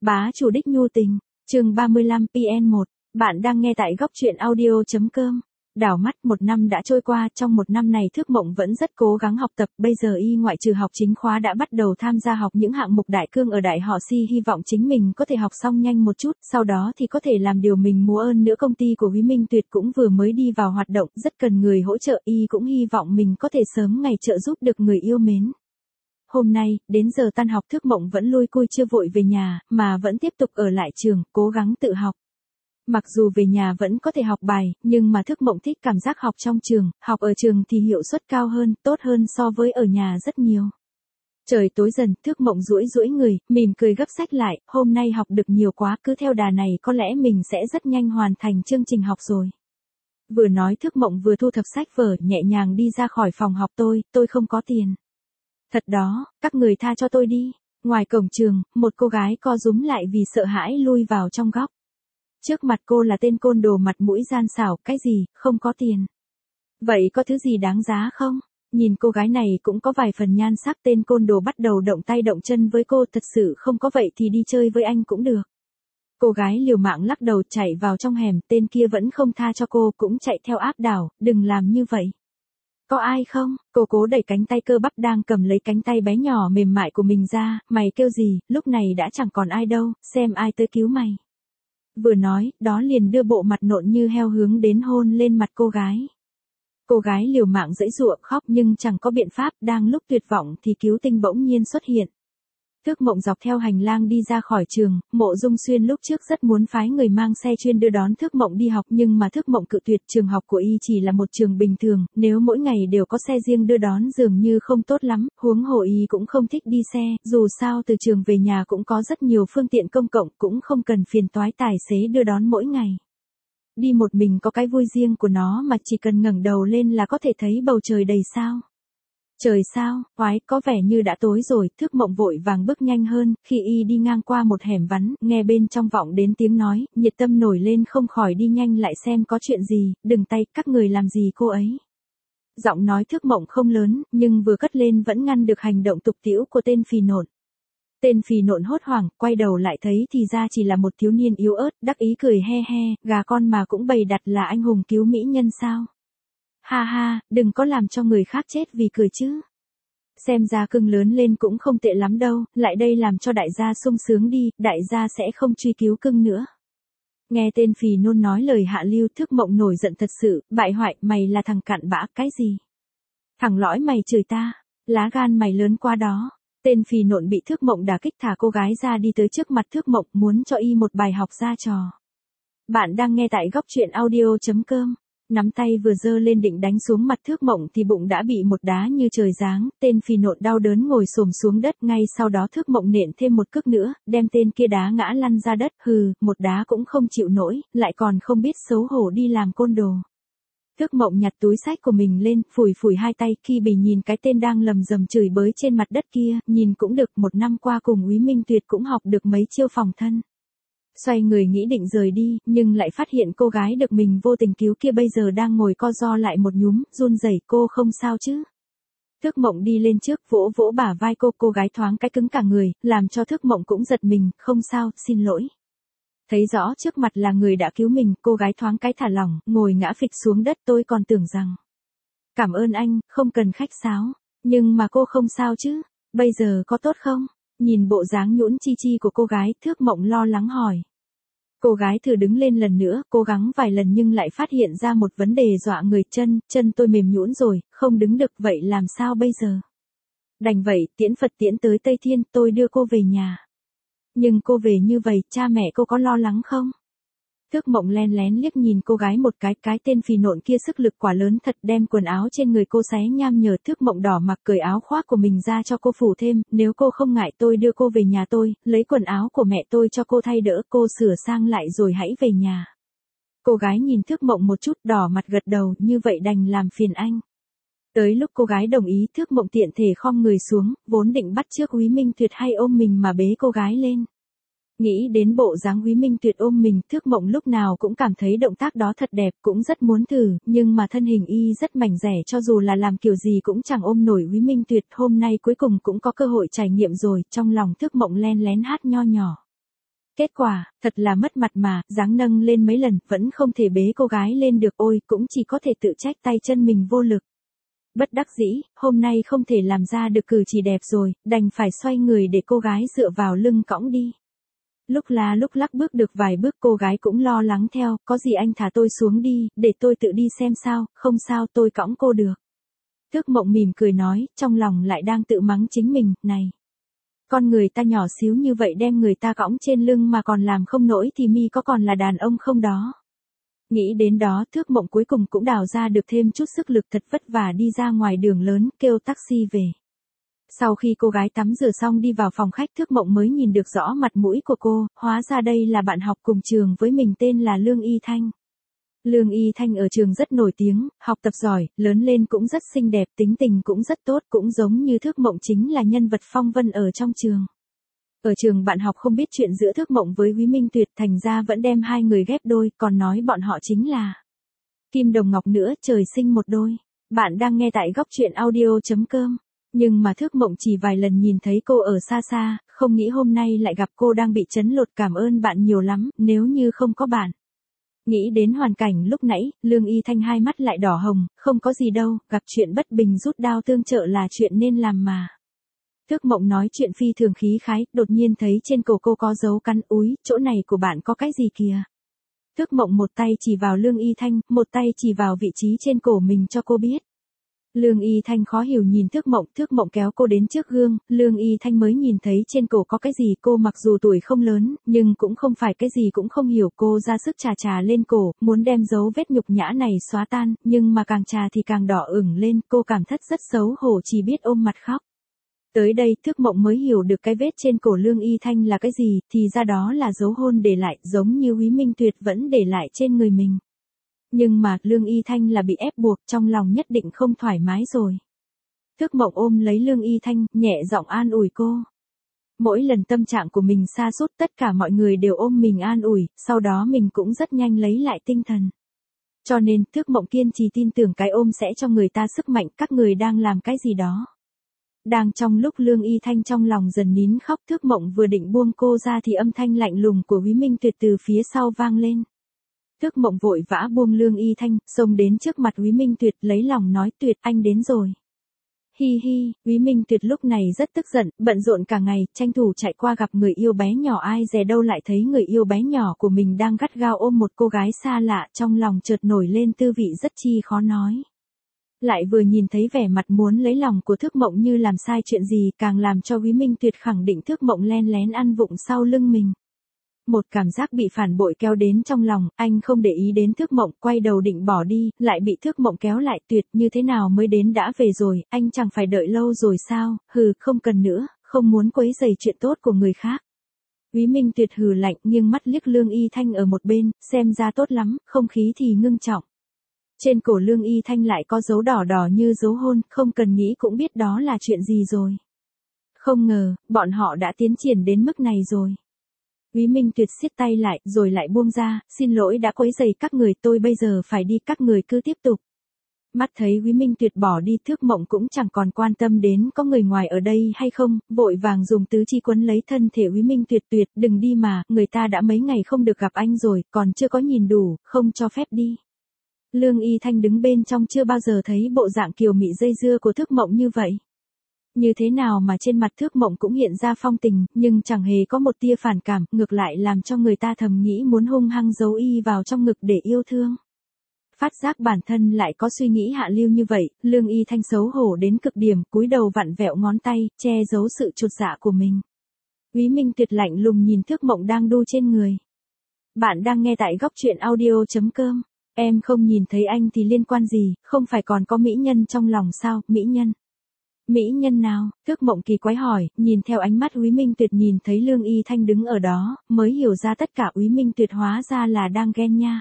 Bá chủ đích nhu tình, chương 35 PN1, bạn đang nghe tại góc truyện audio.com. Đảo mắt một năm đã trôi qua, trong một năm này Thước Mộng vẫn rất cố gắng học tập, bây giờ y ngoại trừ học chính khóa đã bắt đầu tham gia học những hạng mục đại cương ở Đại họ Si, hy vọng chính mình có thể học xong nhanh một chút, sau đó thì có thể làm điều mình muốn. Hơn nữa công ty của Quý Minh Tuyệt cũng vừa mới đi vào hoạt động, rất cần người hỗ trợ, y cũng hy vọng mình có thể sớm ngày trợ giúp được người yêu mến. Hôm nay, đến giờ tan học Thước Mộng vẫn lui cui chưa vội về nhà, mà vẫn tiếp tục ở lại trường, cố gắng tự học. Mặc dù về nhà vẫn có thể học bài, nhưng mà Thước Mộng thích cảm giác học trong trường, học ở trường thì hiệu suất cao hơn, tốt hơn so với ở nhà rất nhiều. Trời tối dần, Thước Mộng duỗi duỗi người, mỉm cười gấp sách lại, hôm nay học được nhiều quá, cứ theo đà này có lẽ mình sẽ rất nhanh hoàn thành chương trình học rồi. Vừa nói Thước Mộng vừa thu thập sách vở, nhẹ nhàng đi ra khỏi phòng học. Tôi không có tiền. Thật đó, các người tha cho tôi đi. Ngoài cổng trường, một cô gái co rúm lại vì sợ hãi lui vào trong góc. Trước mặt cô là tên côn đồ mặt mũi gian xảo, cái gì, không có tiền. Vậy có thứ gì đáng giá không? Nhìn cô gái này cũng có vài phần nhan sắc, tên côn đồ bắt đầu động tay động chân với cô, thật sự không có vậy thì đi chơi với anh cũng được. Cô gái liều mạng lắc đầu chạy vào trong hẻm, tên kia vẫn không tha cho cô, cũng chạy theo áp đảo, đừng làm như vậy. Có ai không? Cô cố đẩy cánh tay cơ bắp đang cầm lấy cánh tay bé nhỏ mềm mại của mình ra, mày kêu gì, lúc này đã chẳng còn ai đâu, xem ai tới cứu mày. Vừa nói, đó liền đưa bộ mặt nộn như heo hướng đến hôn lên mặt cô gái. Cô gái liều mạng giãy giụa khóc nhưng chẳng có biện pháp, đang lúc tuyệt vọng thì cứu tinh bỗng nhiên xuất hiện. Thước Mộng dọc theo hành lang đi ra khỏi trường, Mộ Dung Xuyên lúc trước rất muốn phái người mang xe chuyên đưa đón Thước Mộng đi học, nhưng mà Thước Mộng cự tuyệt, trường học của y chỉ là một trường bình thường, nếu mỗi ngày đều có xe riêng đưa đón dường như không tốt lắm, huống hồ y cũng không thích đi xe, dù sao từ trường về nhà cũng có rất nhiều phương tiện công cộng, cũng không cần phiền toái tài xế đưa đón mỗi ngày. Đi một mình có cái vui riêng của nó mà, chỉ cần ngẩng đầu lên là có thể thấy bầu trời đầy sao. Trời sao, oái, có vẻ như đã tối rồi, Thước Mộng vội vàng bước nhanh hơn, khi y đi ngang qua một hẻm vắng, nghe bên trong vọng đến tiếng nói, nhiệt tâm nổi lên không khỏi đi nhanh lại xem có chuyện gì, đừng tay, các người làm gì cô ấy. Giọng nói Thước Mộng không lớn, nhưng vừa cất lên vẫn ngăn được hành động tục tĩu của tên phì nộn. Tên phì nộn hốt hoảng, quay đầu lại thấy thì ra chỉ là một thiếu niên yếu ớt, đắc ý cười he he, gà con mà cũng bày đặt là anh hùng cứu mỹ nhân sao. Ha ha, đừng có làm cho người khác chết vì cười chứ. Xem ra cưng lớn lên cũng không tệ lắm đâu, lại đây làm cho đại gia sung sướng đi, đại gia sẽ không truy cứu cưng nữa. Nghe tên phì nôn nói lời hạ lưu, Thước Mộng nổi giận thật sự, bại hoại, mày là thằng cặn bã, cái gì? Thằng lõi mày chửi ta, lá gan mày lớn quá đó. Tên phì nộn bị Thước Mộng đả kích thả cô gái ra đi tới trước mặt Thước Mộng, muốn cho y một bài học ra trò. Bạn đang nghe tại góc truyện audio.com. Nắm tay vừa giơ lên định đánh xuống mặt Thước Mộng thì bụng đã bị một đá như trời giáng, tên phì nộn đau đớn ngồi xổm xuống đất, ngay sau đó Thước Mộng nện thêm một cước nữa, đem tên kia đá ngã lăn ra đất, hừ, một đá cũng không chịu nổi, lại còn không biết xấu hổ đi làm côn đồ. Thước Mộng nhặt túi sách của mình lên, phủi phủi hai tay, khi bị nhìn cái tên đang lầm rầm chửi bới trên mặt đất kia, nhìn cũng được, một năm qua cùng Quý Minh Tuyệt cũng học được mấy chiêu phòng thân. Xoay người nghĩ định rời đi, nhưng lại phát hiện cô gái được mình vô tình cứu kia bây giờ đang ngồi co ro lại một nhúm, run rẩy, cô không sao chứ? Thước Mộng đi lên trước vỗ vỗ bả vai cô gái thoáng cái cứng cả người, làm cho Thước Mộng cũng giật mình, không sao, xin lỗi. Thấy rõ trước mặt là người đã cứu mình, cô gái thoáng cái thả lỏng, ngồi ngã phịch xuống đất, tôi còn tưởng rằng. Cảm ơn anh, không cần khách sáo. Nhưng mà cô không sao chứ? Bây giờ có tốt không? Nhìn bộ dáng nhũn chi chi của cô gái, Thước Mộng lo lắng hỏi. Cô gái thử đứng lên lần nữa, cố gắng vài lần nhưng lại phát hiện ra một vấn đề dọa người, chân tôi mềm nhũn rồi, không đứng được, vậy làm sao bây giờ? Đành vậy, tiễn Phật tiễn tới Tây Thiên, tôi đưa cô về nhà. Nhưng cô về như vậy, cha mẹ cô có lo lắng không? Thước Mộng len lén liếc nhìn cô gái một cái tên phì nộn kia sức lực quả lớn thật, đem quần áo trên người cô xé nham nhở. Thước Mộng đỏ mặt cởi áo khoác của mình ra cho cô phủ thêm, nếu cô không ngại tôi đưa cô về nhà tôi, lấy quần áo của mẹ tôi cho cô thay đỡ, cô sửa sang lại rồi hãy về nhà. Cô gái nhìn Thước Mộng một chút, đỏ mặt gật đầu, như vậy đành làm phiền anh. Tới lúc cô gái đồng ý, Thước Mộng tiện thể khom người xuống, vốn định bắt chước Quý Minh Tuyệt hay ôm mình mà bế cô gái lên. Nghĩ đến bộ dáng Quý Minh Tuyệt ôm mình, Thước Mộng lúc nào cũng cảm thấy động tác đó thật đẹp, cũng rất muốn thử, nhưng mà thân hình y rất mảnh dẻ, cho dù là làm kiểu gì cũng chẳng ôm nổi Quý Minh Tuyệt. Hôm nay cuối cùng cũng có cơ hội trải nghiệm rồi, trong lòng Thước Mộng len lén hát nho nhỏ. Kết quả, thật là mất mặt mà, dáng nâng lên mấy lần, vẫn không thể bế cô gái lên được, ôi, cũng chỉ có thể tự trách tay chân mình vô lực. Bất đắc dĩ, hôm nay không thể làm ra được cử chỉ đẹp rồi, đành phải xoay người để cô gái dựa vào lưng cõng đi. Lúc la lúc lắc bước được vài bước cô gái cũng lo lắng theo, có gì anh thả tôi xuống đi, để tôi tự đi xem sao, không sao tôi cõng cô được. Thước Mộng mỉm cười nói, trong lòng lại đang tự mắng chính mình, này. Con người ta nhỏ xíu như vậy đem người ta cõng trên lưng mà còn làm không nổi thì mi có còn là đàn ông không đó. Nghĩ đến đó Thước Mộng cuối cùng cũng đào ra được thêm chút sức lực thật vất vả đi ra ngoài đường lớn kêu taxi về. Sau khi cô gái tắm rửa xong đi vào phòng khách Thước Mộng mới nhìn được rõ mặt mũi của cô, hóa ra đây là bạn học cùng trường với mình tên là Lương Y Thanh. Lương Y Thanh ở trường rất nổi tiếng, học tập giỏi, lớn lên cũng rất xinh đẹp, tính tình cũng rất tốt, cũng giống như Thước Mộng chính là nhân vật phong vân ở trong trường. Ở trường bạn học không biết chuyện giữa Thước Mộng với Úy Minh Tuyệt thành ra vẫn đem hai người ghép đôi, còn nói bọn họ chính là kim đồng ngọc nữa, trời sinh một đôi. Bạn đang nghe tại góc truyện audio.com. Nhưng mà Thước Mộng chỉ vài lần nhìn thấy cô ở xa xa, không nghĩ hôm nay lại gặp cô đang bị chấn lột, cảm ơn bạn nhiều lắm, nếu như không có bạn. Nghĩ đến hoàn cảnh lúc nãy, Lương Y Thanh hai mắt lại đỏ hồng, không có gì đâu, gặp chuyện bất bình rút đao tương trợ là chuyện nên làm mà. Thước Mộng nói chuyện phi thường khí khái, đột nhiên thấy trên cổ cô có dấu cắn, úi, chỗ này của bạn có cái gì kìa. Thước Mộng một tay chỉ vào Lương Y Thanh, một tay chỉ vào vị trí trên cổ mình cho cô biết. Lương Y Thanh khó hiểu nhìn Thước Mộng kéo cô đến trước gương, Lương Y Thanh mới nhìn thấy trên cổ có cái gì, cô mặc dù tuổi không lớn, nhưng cũng không phải cái gì cũng không hiểu, cô ra sức chà lên cổ, muốn đem dấu vết nhục nhã này xóa tan, nhưng mà càng chà thì càng đỏ ửng lên, cô cảm thấy rất xấu hổ chỉ biết ôm mặt khóc. Tới đây Thước Mộng mới hiểu được cái vết trên cổ Lương Y Thanh là cái gì, thì ra đó là dấu hôn để lại, giống như Úy Minh Tuyệt vẫn để lại trên người mình. Nhưng mà, Lương Y Thanh là bị ép buộc, trong lòng nhất định không thoải mái rồi. Thước Mộng ôm lấy Lương Y Thanh, nhẹ giọng an ủi cô. Mỗi lần tâm trạng của mình sa sút tất cả mọi người đều ôm mình an ủi, sau đó mình cũng rất nhanh lấy lại tinh thần. Cho nên, Thước Mộng kiên trì tin tưởng cái ôm sẽ cho người ta sức mạnh, các người đang làm cái gì đó. Đang trong lúc Lương Y Thanh trong lòng dần nín khóc, Thước Mộng vừa định buông cô ra thì âm thanh lạnh lùng của Úy Minh Tuyệt từ phía sau vang lên. Thước Mộng vội vã buông Lương Y Thanh, xông đến trước mặt Úy Minh Tuyệt lấy lòng nói, Tuyệt anh đến rồi. Hi hi, Úy Minh Tuyệt lúc này rất tức giận, bận rộn cả ngày, tranh thủ chạy qua gặp người yêu bé nhỏ, ai dè đâu lại thấy người yêu bé nhỏ của mình đang gắt gao ôm một cô gái xa lạ, trong lòng chợt nổi lên tư vị rất chi khó nói. Lại vừa nhìn thấy vẻ mặt muốn lấy lòng của Thước Mộng như làm sai chuyện gì, càng làm cho Úy Minh Tuyệt khẳng định Thước Mộng len lén ăn vụng sau lưng mình. Một cảm giác bị phản bội kéo đến trong lòng, anh không để ý đến Thước Mộng, quay đầu định bỏ đi, lại bị Thước Mộng kéo lại, Tuyệt, như thế nào mới đến đã về rồi, anh chẳng phải đợi lâu rồi sao, hừ, không cần nữa, không muốn quấy rầy chuyện tốt của người khác. Úy Minh Tuyệt hừ lạnh, nghiêng mắt liếc Lương Y Thanh ở một bên, xem ra tốt lắm, không khí thì ngưng trọng. Trên cổ Lương Y Thanh lại có dấu đỏ đỏ như dấu hôn, không cần nghĩ cũng biết đó là chuyện gì rồi. Không ngờ, bọn họ đã tiến triển đến mức này rồi. Úy Minh Tuyệt siết tay lại, rồi lại buông ra, xin lỗi đã quấy rầy các người, tôi bây giờ phải đi, các người cứ tiếp tục. Mắt thấy Úy Minh Tuyệt bỏ đi, Thước Mộng cũng chẳng còn quan tâm đến có người ngoài ở đây hay không, vội vàng dùng tứ chi quấn lấy thân thể Úy Minh Tuyệt, Tuyệt, đừng đi mà, người ta đã mấy ngày không được gặp anh rồi, còn chưa có nhìn đủ, không cho phép đi. Lương Y Thanh đứng bên trong chưa bao giờ thấy bộ dạng kiều mị dây dưa của Thước Mộng như vậy. Như thế nào mà trên mặt Thước Mộng cũng hiện ra phong tình, nhưng chẳng hề có một tia phản cảm, ngược lại làm cho người ta thầm nghĩ muốn hung hăng giấu y vào trong ngực để yêu thương. Phát giác bản thân lại có suy nghĩ hạ lưu như vậy, Lương Y Thanh xấu hổ đến cực điểm, cúi đầu vặn vẹo ngón tay, che giấu sự chột dạ của mình. Úy Minh Tuyệt lạnh lùng nhìn Thước Mộng đang đu trên người. Bạn đang nghe tại góc truyện audio.com. Em không nhìn thấy anh thì liên quan gì, không phải còn có mỹ nhân trong lòng sao, mỹ nhân. Mỹ nhân nào? Thước Mộng kỳ quái hỏi, nhìn theo ánh mắt Úy Minh Tuyệt nhìn thấy Lương Y Thanh đứng ở đó, mới hiểu ra tất cả Úy Minh Tuyệt hóa ra là đang ghen nha.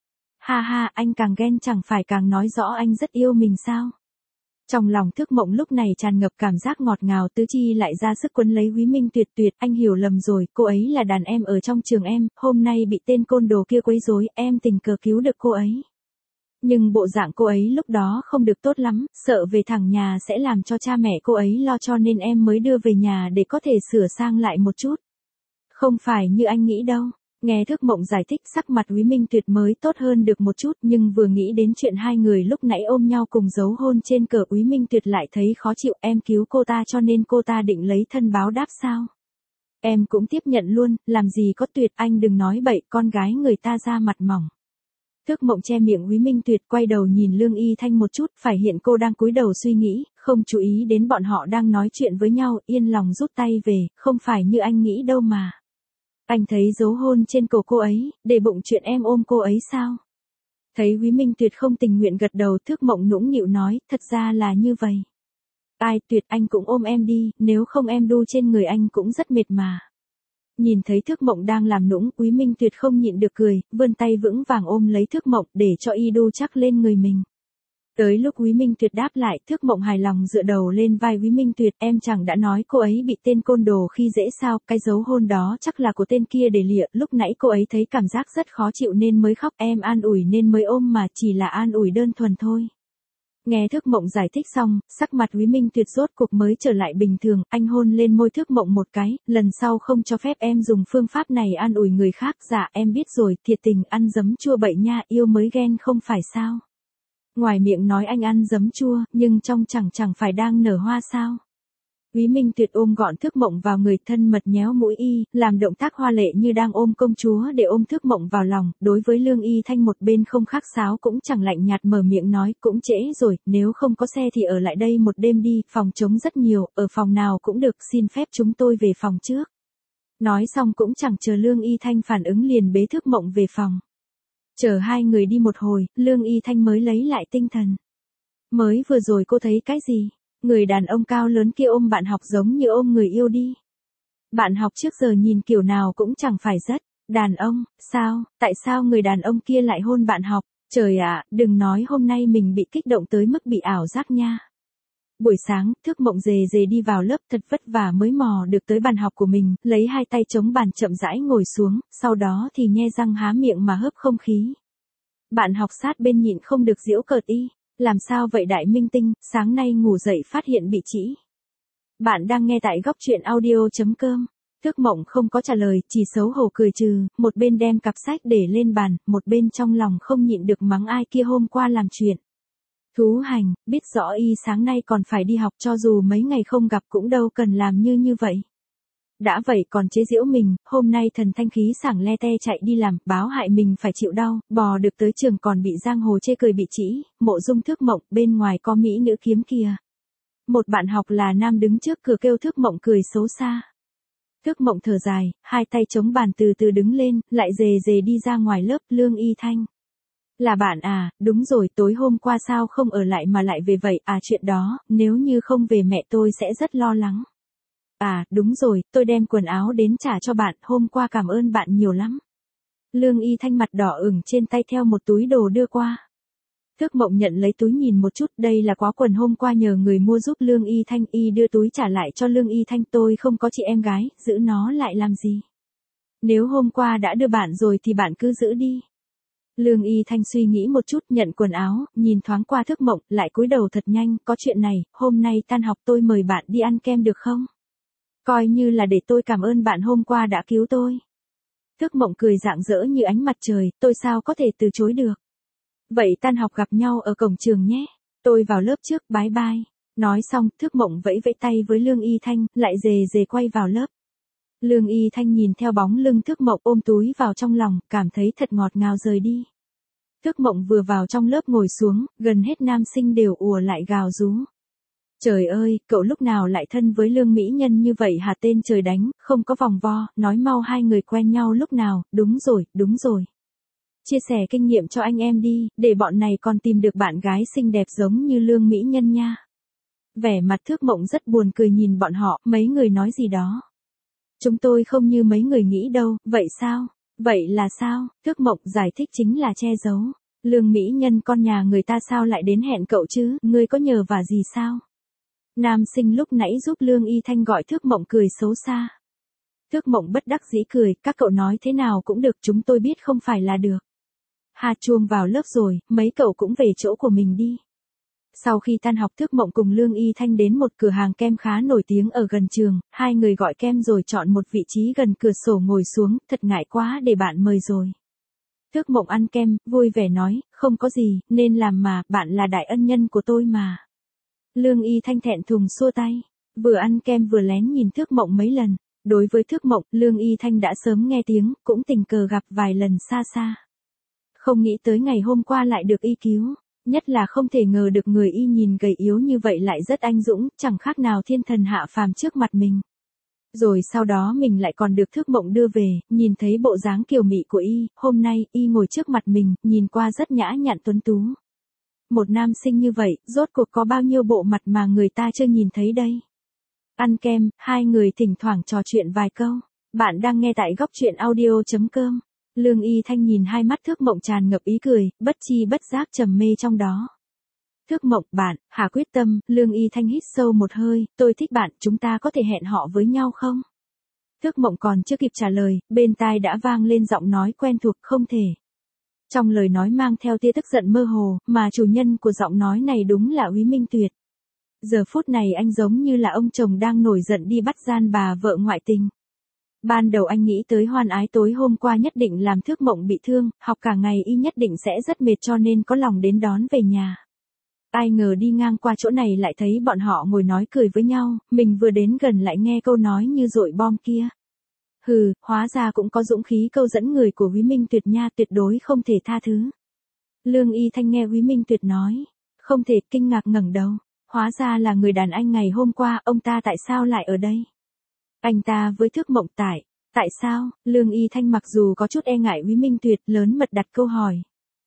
Ha ha, anh càng ghen chẳng phải càng nói rõ anh rất yêu mình sao? Trong lòng Thước Mộng lúc này tràn ngập cảm giác ngọt ngào, tứ chi lại ra sức quấn lấy Úy Minh Tuyệt, Tuyệt, anh hiểu lầm rồi, cô ấy là đàn em ở trong trường em, hôm nay bị tên côn đồ kia quấy rối, em tình cờ cứu được cô ấy. Nhưng bộ dạng cô ấy lúc đó không được tốt lắm, sợ về thẳng nhà sẽ làm cho cha mẹ cô ấy lo cho nên em mới đưa về nhà để có thể sửa sang lại một chút. Không phải như anh nghĩ đâu. Nghe Thức Mộng giải thích sắc mặt Úy Minh Tuyệt mới tốt hơn được một chút nhưng vừa nghĩ đến chuyện hai người lúc nãy ôm nhau cùng giấu hôn trên cờ Úy Minh Tuyệt lại thấy khó chịu. Em cứu cô ta cho nên cô ta định lấy thân báo đáp sao? Em cũng tiếp nhận luôn, làm gì có Tuyệt, anh đừng nói bậy, con gái người ta da mặt mỏng. Thức Mộng che miệng Úy Minh Tuyệt, quay đầu nhìn Lương Y Thanh một chút, phải hiện cô đang cúi đầu suy nghĩ, không chú ý đến bọn họ đang nói chuyện với nhau, yên lòng rút tay về, không phải như anh nghĩ đâu mà. Anh thấy dấu hôn trên cổ cô ấy, để bụng chuyện em ôm cô ấy sao? Thấy Úy Minh Tuyệt không tình nguyện gật đầu, Thức Mộng nũng nịu nói, thật ra là như vậy. Ai, Tuyệt, anh cũng ôm em đi, nếu không em đu trên người anh cũng rất mệt mà. Nhìn thấy Thức Mộng đang làm nũng, Úy Minh Tuyệt không nhịn được cười, vươn tay vững vàng ôm lấy Thức Mộng để cho y đu chắc lên người mình. Tới lúc Úy Minh Tuyệt đáp lại, Thức Mộng hài lòng dựa đầu lên vai Úy Minh Tuyệt, em chẳng đã nói cô ấy bị tên côn đồ khi dễ sao, cái dấu hôn đó chắc là của tên kia để lịa, lúc nãy cô ấy thấy cảm giác rất khó chịu nên mới khóc, em an ủi nên mới ôm mà, chỉ là an ủi đơn thuần thôi. Nghe Thức Mộng giải thích xong, sắc mặt Úy Minh Tuyệt rốt cuộc mới trở lại bình thường, anh hôn lên môi Thức Mộng một cái, lần sau không cho phép em dùng phương pháp này an ủi người khác, dạ em biết rồi, thiệt tình ăn giấm chua bậy nha, yêu mới ghen không phải sao. Ngoài miệng nói anh ăn giấm chua, nhưng trong chẳng phải đang nở hoa sao. Úy Minh Tuyệt ôm gọn Thức Mộng vào người, thân mật nhéo mũi y, làm động tác hoa lệ như đang ôm công chúa để ôm Thức Mộng vào lòng, đối với Lương Y Thanh một bên không khác sáo cũng chẳng lạnh nhạt mở miệng nói, cũng trễ rồi, nếu không có xe thì ở lại đây một đêm đi, phòng trống rất nhiều, ở phòng nào cũng được, xin phép chúng tôi về phòng trước. Nói xong cũng chẳng chờ Lương Y Thanh phản ứng liền bế Thức Mộng về phòng. Chờ hai người đi một hồi, Lương Y Thanh mới lấy lại tinh thần. Mới vừa rồi cô thấy cái gì? Người đàn ông cao lớn kia ôm bạn học giống như ôm người yêu đi. Bạn học trước giờ nhìn kiểu nào cũng chẳng phải rất đàn ông, sao, tại sao người đàn ông kia lại hôn bạn học? Trời ạ, đừng nói hôm nay mình bị kích động tới mức bị ảo giác nha. Buổi sáng, Thức Mộng dề dề đi vào lớp, thật vất vả mới mò được tới bàn học của mình, lấy hai tay chống bàn chậm rãi ngồi xuống, sau đó thì nhe răng há miệng mà hớp không khí. Bạn học sát bên nhịn không được giễu cợt y. Làm sao vậy Đại Minh Tinh, sáng nay ngủ dậy phát hiện bị trĩ. Bạn đang nghe tại góc truyện audio.com. Thức Mộng không có trả lời, chỉ xấu hổ cười trừ, một bên đem cặp sách để lên bàn, một bên trong lòng không nhịn được mắng ai kia hôm qua làm chuyện. Thú hành, biết rõ y sáng nay còn phải đi học, cho dù mấy ngày không gặp cũng đâu cần làm như vậy. Đã vậy còn chế giễu mình, hôm nay thần thanh khí sảng le te chạy đi làm, báo hại mình phải chịu đau, bò được tới trường còn bị giang hồ chê cười bị trĩ, Mộ Dung Thức Mộng, bên ngoài có mỹ nữ kiếm kìa. Một bạn học là nam đứng trước cửa kêu Thức Mộng cười xấu xa. Thức Mộng thở dài, hai tay chống bàn từ từ đứng lên, lại dề dề đi ra ngoài lớp. Lương Y Thanh. Là bạn à, đúng rồi, tối hôm qua sao không ở lại mà lại về vậy, à chuyện đó, nếu như không về mẹ tôi sẽ rất lo lắng. À, đúng rồi, tôi đem quần áo đến trả cho bạn, hôm qua cảm ơn bạn nhiều lắm. Lương Y Thanh mặt đỏ ửng trên tay theo một túi đồ đưa qua. Thức Mộng nhận lấy túi nhìn một chút, đây là quá quần hôm qua nhờ người mua giúp Lương Y Thanh, y đưa túi trả lại cho Lương Y Thanh, tôi không có chị em gái, giữ nó lại làm gì. Nếu hôm qua đã đưa bạn rồi thì bạn cứ giữ đi. Lương Y Thanh suy nghĩ một chút, nhận quần áo, nhìn thoáng qua Thức Mộng, lại cúi đầu thật nhanh, có chuyện này, hôm nay tan học tôi mời bạn đi ăn kem được không? Coi như là để tôi cảm ơn bạn hôm qua đã cứu tôi. Thức Mộng cười rạng rỡ như ánh mặt trời, tôi sao có thể từ chối được. Vậy tan học gặp nhau ở cổng trường nhé. Tôi vào lớp trước, bye bye. Nói xong, Thức Mộng vẫy vẫy tay với Lương Y Thanh, lại dề dề quay vào lớp. Lương Y Thanh nhìn theo bóng lưng Thức Mộng ôm túi vào trong lòng, cảm thấy thật ngọt ngào rời đi. Thức Mộng vừa vào trong lớp ngồi xuống, gần hết nam sinh đều ùa lại gào rú. Trời ơi, cậu lúc nào lại thân với Lương mỹ nhân như vậy hả, tên trời đánh, không có vòng vo, nói mau hai người quen nhau lúc nào, đúng rồi. Chia sẻ kinh nghiệm cho anh em đi, để bọn này còn tìm được bạn gái xinh đẹp giống như Lương mỹ nhân nha. Vẻ mặt Thức Mộng rất buồn cười nhìn bọn họ, mấy người nói gì đó. Chúng tôi không như mấy người nghĩ đâu, vậy sao? Vậy là sao? Thức Mộng giải thích chính là che giấu. Lương mỹ nhân con nhà người ta sao lại đến hẹn cậu chứ, ngươi có nhờ vả gì sao? Nam sinh lúc nãy giúp Lương Y Thanh gọi Thức Mộng cười xấu xa. Thức Mộng bất đắc dĩ cười, các cậu nói thế nào cũng được, chúng tôi biết không phải là được. Hà chuông vào lớp rồi, mấy cậu cũng về chỗ của mình đi. Sau khi tan học Thước Mộng cùng Lương Y Thanh đến một cửa hàng kem khá nổi tiếng ở gần trường, hai người gọi kem rồi chọn một vị trí gần cửa sổ ngồi xuống, thật ngại quá để bạn mời rồi. Thước Mộng ăn kem, vui vẻ nói, không có gì, nên làm mà, bạn là đại ân nhân của tôi mà. Lương Y Thanh thẹn thùng xua tay, vừa ăn kem vừa lén nhìn Thước Mộng mấy lần. Đối với Thước Mộng, Lương Y Thanh đã sớm nghe tiếng, cũng tình cờ gặp vài lần xa xa. Không nghĩ tới ngày hôm qua lại được y cứu, nhất là không thể ngờ được người y nhìn gầy yếu như vậy lại rất anh dũng, chẳng khác nào thiên thần hạ phàm trước mặt mình. Rồi sau đó mình lại còn được Thước Mộng đưa về, nhìn thấy bộ dáng kiều mị của y, hôm nay y ngồi trước mặt mình, nhìn qua rất nhã nhặn tuấn tú. Một nam sinh như vậy, rốt cuộc có bao nhiêu bộ mặt mà người ta chưa nhìn thấy đây. Ăn kem, hai người thỉnh thoảng trò chuyện vài câu. Bạn đang nghe tại góc truyện audio.com. Lương Y Thanh nhìn hai mắt Thước Mộng tràn ngập ý cười, bất chi bất giác trầm mê trong đó. Thước Mộng, bạn, hà quyết tâm, Lương Y Thanh hít sâu một hơi, tôi thích bạn, chúng ta có thể hẹn họ với nhau không? Thước Mộng còn chưa kịp trả lời, bên tai đã vang lên giọng nói quen thuộc, không thể. Trong lời nói mang theo tia tức giận mơ hồ, mà chủ nhân của giọng nói này đúng là Úy Minh Tuyệt. Giờ phút này anh giống như là ông chồng đang nổi giận đi bắt gian bà vợ ngoại tình. Ban đầu anh nghĩ tới hoan ái tối hôm qua nhất định làm Thước Mộng bị thương, học cả ngày y nhất định sẽ rất mệt cho nên có lòng đến đón về nhà. Ai ngờ đi ngang qua chỗ này lại thấy bọn họ ngồi nói cười với nhau, mình vừa đến gần lại nghe câu nói như dội bom kia. Hừ, hóa ra cũng có dũng khí câu dẫn người của Úy Minh Tuyệt nha, tuyệt đối không thể tha thứ. Lương Y Thanh nghe Úy Minh Tuyệt nói, không thể, kinh ngạc ngẩng đầu. Hóa ra là người đàn anh ngày hôm qua, ông ta tại sao lại ở đây? Anh ta với Thước Mộng tại sao? Lương Y Thanh mặc dù có chút e ngại Úy Minh Tuyệt, lớn mật đặt câu hỏi.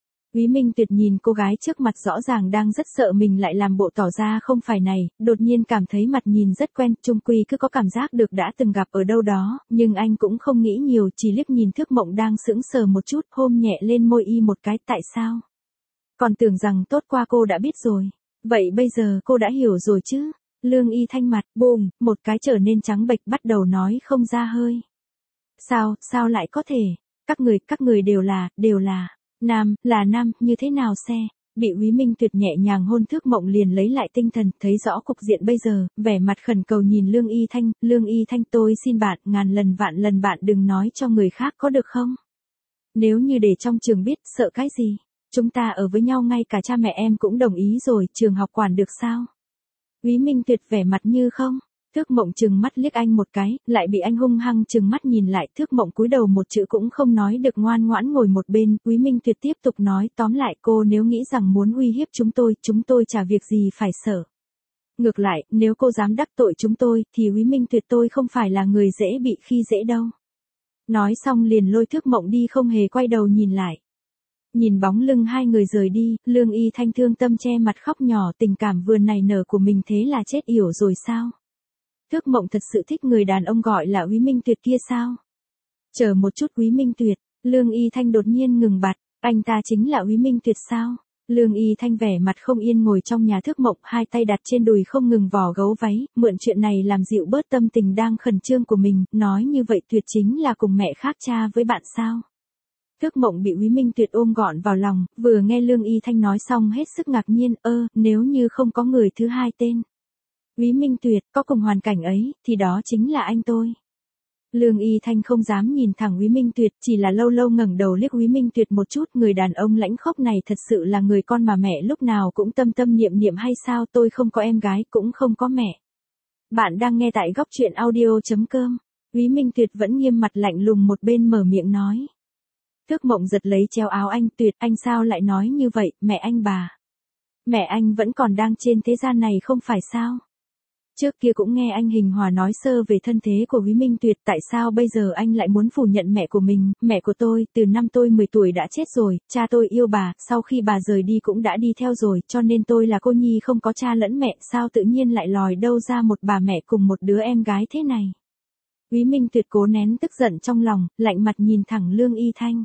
Úy Minh Tuyệt nhìn cô gái trước mặt rõ ràng đang rất sợ mình lại làm bộ tỏ ra không phải này, đột nhiên cảm thấy mặt nhìn rất quen, chung quy cứ có cảm giác được đã từng gặp ở đâu đó, nhưng anh cũng không nghĩ nhiều, chỉ liếc nhìn Thước Mộng đang sững sờ một chút, hôn nhẹ lên môi y một cái, tại sao? Còn tưởng rằng tốt qua cô đã biết rồi. Vậy bây giờ cô đã hiểu rồi chứ? Lương Y Thanh mặt, bùm, một cái trở nên trắng bệch bắt đầu nói không ra hơi. Sao lại có thể? Các người đều là, nam, như thế nào xe? Bị Úy Minh Tuyệt nhẹ nhàng hôn Thước Mộng liền lấy lại tinh thần, thấy rõ cục diện bây giờ, vẻ mặt khẩn cầu nhìn Lương Y Thanh tôi xin bạn, ngàn lần vạn lần bạn đừng nói cho người khác có được không? Nếu như để trong trường biết, sợ cái gì? Chúng ta ở với nhau ngay cả cha mẹ em cũng đồng ý rồi, trường học quản được sao? Úy Minh Tuyệt vẻ mặt như không. Thước Mộng trừng mắt liếc anh một cái, lại bị anh hung hăng trừng mắt nhìn lại, Thước Mộng cúi đầu một chữ cũng không nói được ngoan ngoãn ngồi một bên, Úy Minh Tuyệt tiếp tục nói, tóm lại cô nếu nghĩ rằng muốn uy hiếp chúng tôi chả việc gì phải sợ. Ngược lại, nếu cô dám đắc tội chúng tôi, thì Úy Minh Tuyệt tôi không phải là người dễ bị khi dễ đâu. Nói xong liền lôi Thước Mộng đi không hề quay đầu nhìn lại. Nhìn bóng lưng hai người rời đi, Lương Y Thanh thương tâm che mặt khóc nhỏ, tình cảm vừa nảy nở của mình thế là chết yểu rồi sao? Thước Mộng thật sự thích người đàn ông gọi là Úy Minh Tuyệt kia sao? Chờ một chút Úy Minh Tuyệt, Lương Y Thanh đột nhiên ngừng bặt, anh ta chính là Úy Minh Tuyệt sao? Lương Y Thanh vẻ mặt không yên ngồi trong nhà Thước Mộng, hai tay đặt trên đùi không ngừng vò gấu váy, mượn chuyện này làm dịu bớt tâm tình đang khẩn trương của mình, nói như vậy Tuyệt chính là cùng mẹ khác cha với bạn sao? Thước Mộng bị Úy Minh Tuyệt ôm gọn vào lòng, vừa nghe Lương Y Thanh nói xong hết sức ngạc nhiên, nếu như không có người thứ hai tên Úy Minh Tuyệt, có cùng hoàn cảnh ấy, thì đó chính là anh tôi. Lương Y Thanh không dám nhìn thẳng Úy Minh Tuyệt, chỉ là lâu lâu ngẩng đầu liếc Úy Minh Tuyệt một chút, người đàn ông lãnh khốc này thật sự là người con mà mẹ lúc nào cũng tâm tâm niệm niệm hay sao, tôi không có em gái, cũng không có mẹ. Bạn đang nghe tại góc truyện audio.com. Úy Minh Tuyệt vẫn nghiêm mặt lạnh lùng một bên mở miệng nói. Thước Mộng giật lấy chéo áo anh, Tuyệt, anh sao lại nói như vậy, mẹ anh bà. Mẹ anh vẫn còn đang trên thế gian này không phải sao? Trước kia cũng nghe anh Hình Hòa nói sơ về thân thế của Úy Minh Tuyệt, tại sao bây giờ anh lại muốn phủ nhận mẹ của mình, mẹ của tôi, từ năm tôi 10 tuổi đã chết rồi, cha tôi yêu bà, sau khi bà rời đi cũng đã đi theo rồi, cho nên tôi là cô nhi không có cha lẫn mẹ, sao tự nhiên lại lòi đâu ra một bà mẹ cùng một đứa em gái thế này. Úy Minh Tuyệt cố nén tức giận trong lòng, lạnh mặt nhìn thẳng Lương Y Thanh.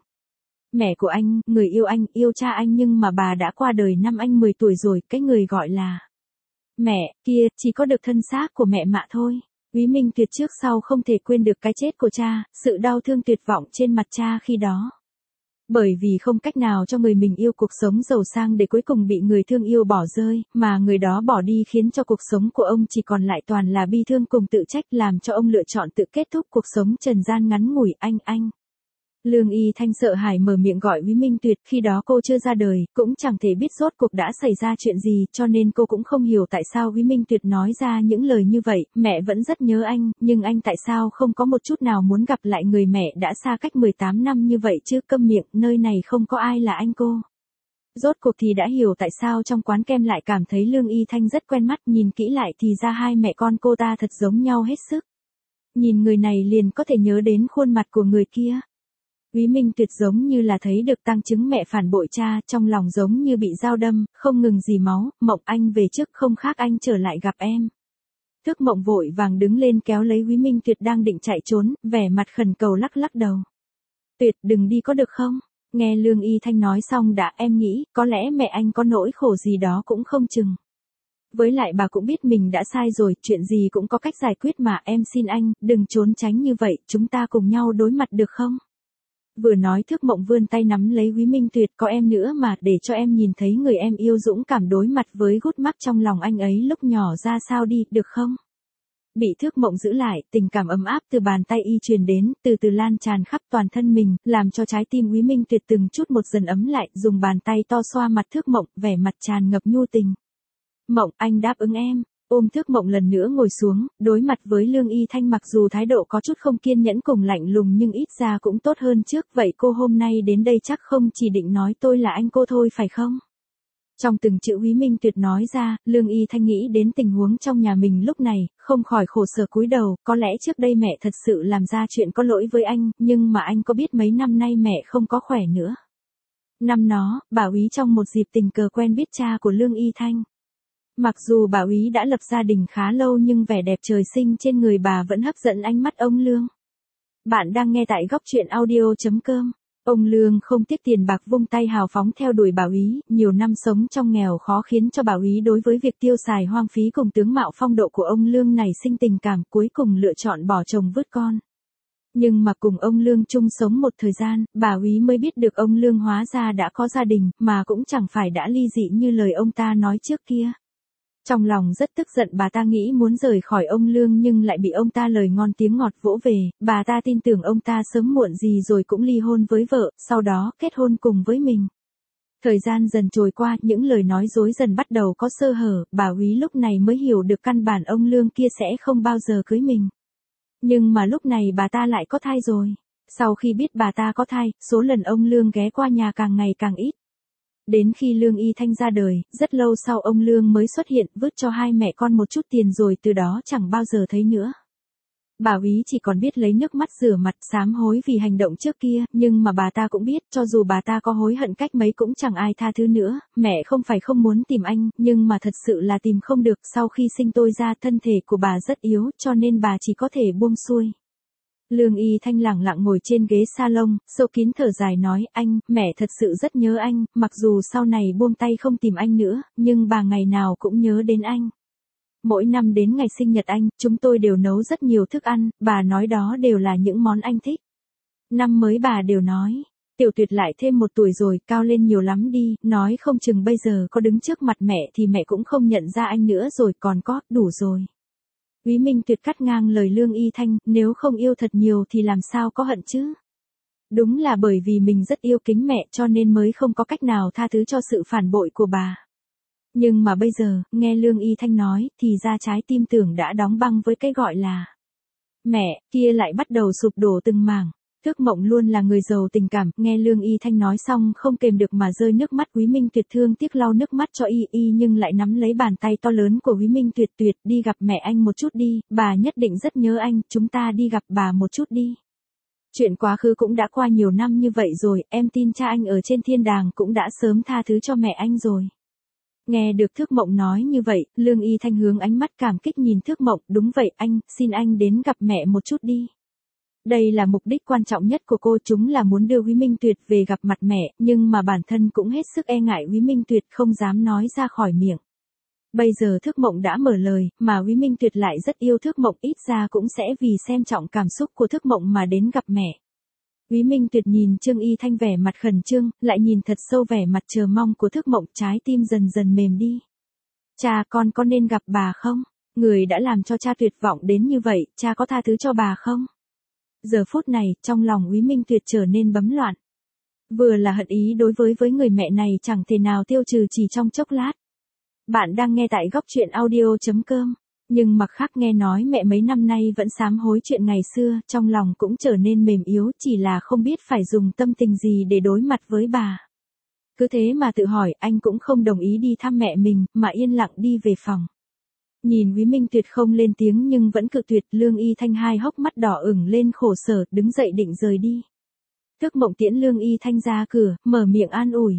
Mẹ của anh, người yêu anh, yêu cha anh nhưng mà bà đã qua đời năm anh 10 tuổi rồi, cái người gọi là mẹ, kia, chỉ có được thân xác của mẹ mạ thôi. Úy Minh Tuyệt trước sau không thể quên được cái chết của cha, sự đau thương tuyệt vọng trên mặt cha khi đó. Bởi vì không cách nào cho người mình yêu cuộc sống giàu sang để cuối cùng bị người thương yêu bỏ rơi, mà người đó bỏ đi khiến cho cuộc sống của ông chỉ còn lại toàn là bi thương cùng tự trách, làm cho ông lựa chọn tự kết thúc cuộc sống trần gian ngắn ngủi. Anh. Lương Y Thanh sợ hãi mở miệng gọi Úy Minh Tuyệt, khi đó cô chưa ra đời, cũng chẳng thể biết rốt cuộc đã xảy ra chuyện gì, cho nên cô cũng không hiểu tại sao Úy Minh Tuyệt nói ra những lời như vậy. Mẹ vẫn rất nhớ anh, nhưng anh tại sao không có một chút nào muốn gặp lại người mẹ đã xa cách 18 năm như vậy chứ? Câm miệng, nơi này không có ai là anh cô. Rốt cuộc thì đã hiểu tại sao trong quán kem lại cảm thấy Lương Y Thanh rất quen mắt, nhìn kỹ lại thì ra hai mẹ con cô ta thật giống nhau hết sức. Nhìn người này liền có thể nhớ đến khuôn mặt của người kia. Úy Minh Tuyệt giống như là thấy được tang chứng mẹ phản bội cha, trong lòng giống như bị dao đâm, không ngừng dì máu. Mộng, anh về trước, không khác anh trở lại gặp em. Thước Mộng vội vàng đứng lên kéo lấy Úy Minh Tuyệt đang định chạy trốn, vẻ mặt khẩn cầu lắc lắc đầu. Tuyệt, đừng đi có được không? Nghe Lương Y Thanh nói xong đã, em nghĩ, có lẽ mẹ anh có nỗi khổ gì đó cũng không chừng. Với lại bà cũng biết mình đã sai rồi, chuyện gì cũng có cách giải quyết mà, em xin anh, đừng trốn tránh như vậy, chúng ta cùng nhau đối mặt được không? Vừa nói Thước Mộng vươn tay nắm lấy Úy Minh Tuyệt, có em nữa mà, để cho em nhìn thấy người em yêu dũng cảm đối mặt với gút mắc trong lòng anh ấy lúc nhỏ ra sao đi, được không? Bị Thước Mộng giữ lại, tình cảm ấm áp từ bàn tay y truyền đến, từ từ lan tràn khắp toàn thân mình, làm cho trái tim Úy Minh Tuyệt từng chút một dần ấm lại, dùng bàn tay to xoa mặt Thước Mộng, vẻ mặt tràn ngập nhu tình. Mộng, anh đáp ứng em. Ôm Thước Mộng lần nữa ngồi xuống, đối mặt với Lương Y Thanh, mặc dù thái độ có chút không kiên nhẫn cùng lạnh lùng nhưng ít ra cũng tốt hơn trước. Vậy cô hôm nay đến đây chắc không chỉ định nói tôi là anh cô thôi phải không? Trong từng chữ Úy Minh Tuyệt nói ra, Lương Y Thanh nghĩ đến tình huống trong nhà mình lúc này, không khỏi khổ sở cúi đầu. Có lẽ trước đây mẹ thật sự làm ra chuyện có lỗi với anh, nhưng mà anh có biết mấy năm nay mẹ không có khỏe nữa. Năm đó, bà Úy trong một dịp tình cờ quen biết cha của Lương Y Thanh. Mặc dù bà Úy đã lập gia đình khá lâu nhưng vẻ đẹp trời sinh trên người bà vẫn hấp dẫn ánh mắt ông Lương. Bạn đang nghe tại góc truyện audio.com. Ông Lương không tiếc tiền bạc vung tay hào phóng theo đuổi bà Úy, nhiều năm sống trong nghèo khó khiến cho bà Úy đối với việc tiêu xài hoang phí cùng tướng mạo phong độ của ông Lương này sinh tình cảm, cuối cùng lựa chọn bỏ chồng vứt con. Nhưng mà cùng ông Lương chung sống một thời gian, bà Úy mới biết được ông Lương hóa ra đã có gia đình, mà cũng chẳng phải đã ly dị như lời ông ta nói trước kia. Trong lòng rất tức giận, bà ta nghĩ muốn rời khỏi ông Lương nhưng lại bị ông ta lời ngon tiếng ngọt vỗ về, bà ta tin tưởng ông ta sớm muộn gì rồi cũng ly hôn với vợ, sau đó kết hôn cùng với mình. Thời gian dần trôi qua, những lời nói dối dần bắt đầu có sơ hở, bà Úy lúc này mới hiểu được căn bản ông Lương kia sẽ không bao giờ cưới mình. Nhưng mà lúc này bà ta lại có thai rồi. Sau khi biết bà ta có thai, số lần ông Lương ghé qua nhà càng ngày càng ít. Đến khi Lương Y Thanh ra đời, rất lâu sau ông Lương mới xuất hiện, vứt cho hai mẹ con một chút tiền rồi từ đó chẳng bao giờ thấy nữa. Bà Úy chỉ còn biết lấy nước mắt rửa mặt sám hối vì hành động trước kia, nhưng mà bà ta cũng biết, cho dù bà ta có hối hận cách mấy cũng chẳng ai tha thứ nữa. Mẹ không phải không muốn tìm anh, nhưng mà thật sự là tìm không được, sau khi sinh tôi ra thân thể của bà rất yếu, cho nên bà chỉ có thể buông xuôi. Lương Y Thanh lẳng lặng ngồi trên ghế salon, sâu kín thở dài nói, anh, mẹ thật sự rất nhớ anh, mặc dù sau này buông tay không tìm anh nữa, nhưng bà ngày nào cũng nhớ đến anh. Mỗi năm đến ngày sinh nhật anh, chúng tôi đều nấu rất nhiều thức ăn, bà nói đó đều là những món anh thích. Năm mới bà đều nói, Tiểu Tuyệt lại thêm 1 tuổi rồi, cao lên nhiều lắm đi, nói không chừng bây giờ có đứng trước mặt mẹ thì mẹ cũng không nhận ra anh nữa rồi, còn có, đủ rồi. Úy Minh Tuyệt cắt ngang lời Lương Y Thanh, nếu không yêu thật nhiều thì làm sao có hận chứ? Đúng là bởi vì mình rất yêu kính mẹ cho nên mới không có cách nào tha thứ cho sự phản bội của bà. Nhưng mà bây giờ, nghe Lương Y Thanh nói, thì ra trái tim tưởng đã đóng băng với cái gọi là mẹ, kia lại bắt đầu sụp đổ từng mảng. Thước Mộng luôn là người giàu tình cảm, nghe Lương Y Thanh nói xong không kềm được mà rơi nước mắt. Úy Minh Tuyệt thương tiếc lau nước mắt cho y nhưng lại nắm lấy bàn tay to lớn của Úy Minh Tuyệt. Tuyệt, đi gặp mẹ anh một chút đi, bà nhất định rất nhớ anh, chúng ta đi gặp bà một chút đi. Chuyện quá khứ cũng đã qua nhiều năm như vậy rồi, em tin cha anh ở trên thiên đàng cũng đã sớm tha thứ cho mẹ anh rồi. Nghe được Thước Mộng nói như vậy, Lương Y Thanh hướng ánh mắt cảm kích nhìn Thước Mộng, đúng vậy anh, xin anh đến gặp mẹ một chút đi. Đây là mục đích quan trọng nhất của cô, chúng là muốn đưa Úy Minh Tuyệt về gặp mặt mẹ, nhưng mà bản thân cũng hết sức e ngại Úy Minh Tuyệt không dám nói ra khỏi miệng. Bây giờ Thước Mộng đã mở lời, mà Úy Minh Tuyệt lại rất yêu Thước Mộng, ít ra cũng sẽ vì xem trọng cảm xúc của Thước Mộng mà đến gặp mẹ. Úy Minh Tuyệt nhìn Trương Y Thanh vẻ mặt khẩn trương, lại nhìn thật sâu vẻ mặt chờ mong của Thước Mộng, trái tim dần dần mềm đi. Cha, con có nên gặp bà không? Người đã làm cho cha tuyệt vọng đến như vậy, cha có tha thứ cho bà không? Giờ phút này, trong lòng Úy Minh Tuyệt trở nên bấm loạn. Vừa là hận ý đối với người mẹ này chẳng thể nào tiêu trừ chỉ trong chốc lát. Bạn đang nghe tại góc truyện audio.com. Nhưng mặc khác nghe nói mẹ mấy năm nay vẫn sám hối chuyện ngày xưa, trong lòng cũng trở nên mềm yếu, chỉ là không biết phải dùng tâm tình gì để đối mặt với bà. Cứ thế mà tự hỏi, anh cũng không đồng ý đi thăm mẹ mình, mà yên lặng đi về phòng. Nhìn Úy Minh Tuyệt không lên tiếng nhưng vẫn cự tuyệt, Lương Y Thanh hai hốc mắt đỏ ửng lên khổ sở, đứng dậy định rời đi. Thước Mộng tiễn Lương Y Thanh ra cửa, mở miệng an ủi.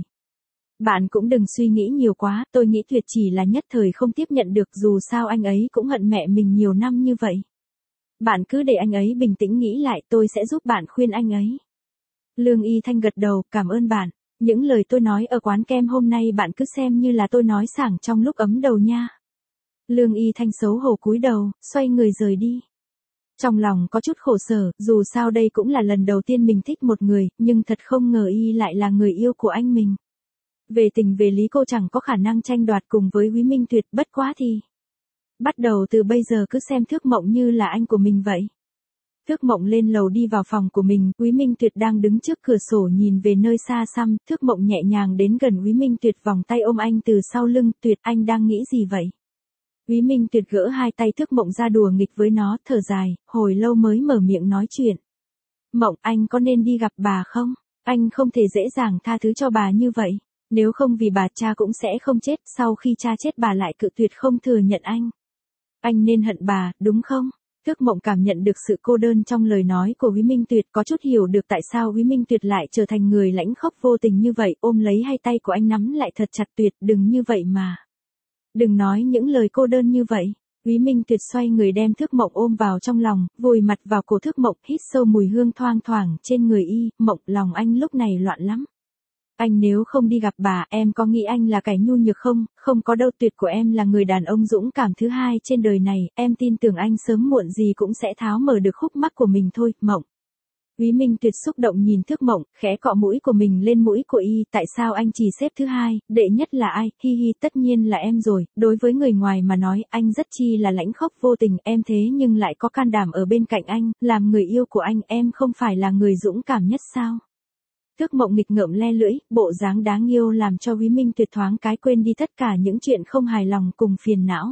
Bạn cũng đừng suy nghĩ nhiều quá, tôi nghĩ Tuyệt chỉ là nhất thời không tiếp nhận được, dù sao anh ấy cũng hận mẹ mình nhiều năm như vậy. Bạn cứ để anh ấy bình tĩnh nghĩ lại, tôi sẽ giúp bạn khuyên anh ấy. Lương Y Thanh gật đầu, cảm ơn bạn. Những lời tôi nói ở quán kem hôm nay bạn cứ xem như là tôi nói sảng trong lúc ấm đầu nha. Lương Y Thanh xấu hổ cúi đầu, xoay người rời đi. Trong lòng có chút khổ sở, dù sao đây cũng là lần đầu tiên mình thích một người, nhưng thật không ngờ y lại là người yêu của anh mình. Về tình về lý cô chẳng có khả năng tranh đoạt cùng với Úy Minh Tuyệt, bất quá thì. Bắt đầu từ bây giờ cứ xem Thước Mộng như là anh của mình vậy. Thước Mộng lên lầu đi vào phòng của mình, Úy Minh Tuyệt đang đứng trước cửa sổ nhìn về nơi xa xăm, Thước Mộng nhẹ nhàng đến gần Úy Minh Tuyệt, vòng tay ôm anh từ sau lưng. Tuyệt, anh đang nghĩ gì vậy? Úy Minh Tuyệt gỡ hai tay Thước Mộng ra đùa nghịch với nó, thở dài, hồi lâu mới mở miệng nói chuyện. Mộng, anh có nên đi gặp bà không? Anh không thể dễ dàng tha thứ cho bà như vậy. Nếu không vì bà, cha cũng sẽ không chết, sau khi cha chết bà lại cự tuyệt không thừa nhận anh. Anh nên hận bà, đúng không? Thước Mộng cảm nhận được sự cô đơn trong lời nói của Úy Minh Tuyệt, có chút hiểu được tại sao Úy Minh Tuyệt lại trở thành người lãnh khốc vô tình như vậy, ôm lấy hai tay của anh nắm lại thật chặt. Tuyệt, đừng như vậy mà. Đừng nói những lời cô đơn như vậy. Úy Minh Tuyệt xoay người đem Thước Mộng ôm vào trong lòng, vùi mặt vào cổ Thước Mộng, hít sâu mùi hương thoang thoảng trên người y. Mộng, lòng anh lúc này loạn lắm. Anh nếu không đi gặp bà, em có nghĩ anh là kẻ nhu nhược không? Không có đâu, Tuyệt của em là người đàn ông dũng cảm thứ hai trên đời này, em tin tưởng anh sớm muộn gì cũng sẽ tháo mở được khúc mắc của mình thôi. Mộng. Úy Minh Tuyệt xúc động nhìn Thước Mộng, khẽ cọ mũi của mình lên mũi của y, tại sao anh chỉ xếp thứ hai, đệ nhất là ai? Hi hi, tất nhiên là em rồi, đối với người ngoài mà nói, anh rất chi là lãnh khốc vô tình, em thế nhưng lại có can đảm ở bên cạnh anh, làm người yêu của anh, em không phải là người dũng cảm nhất sao? Thước Mộng nghịch ngợm le lưỡi, bộ dáng đáng yêu làm cho Úy Minh Tuyệt thoáng cái quên đi tất cả những chuyện không hài lòng cùng phiền não.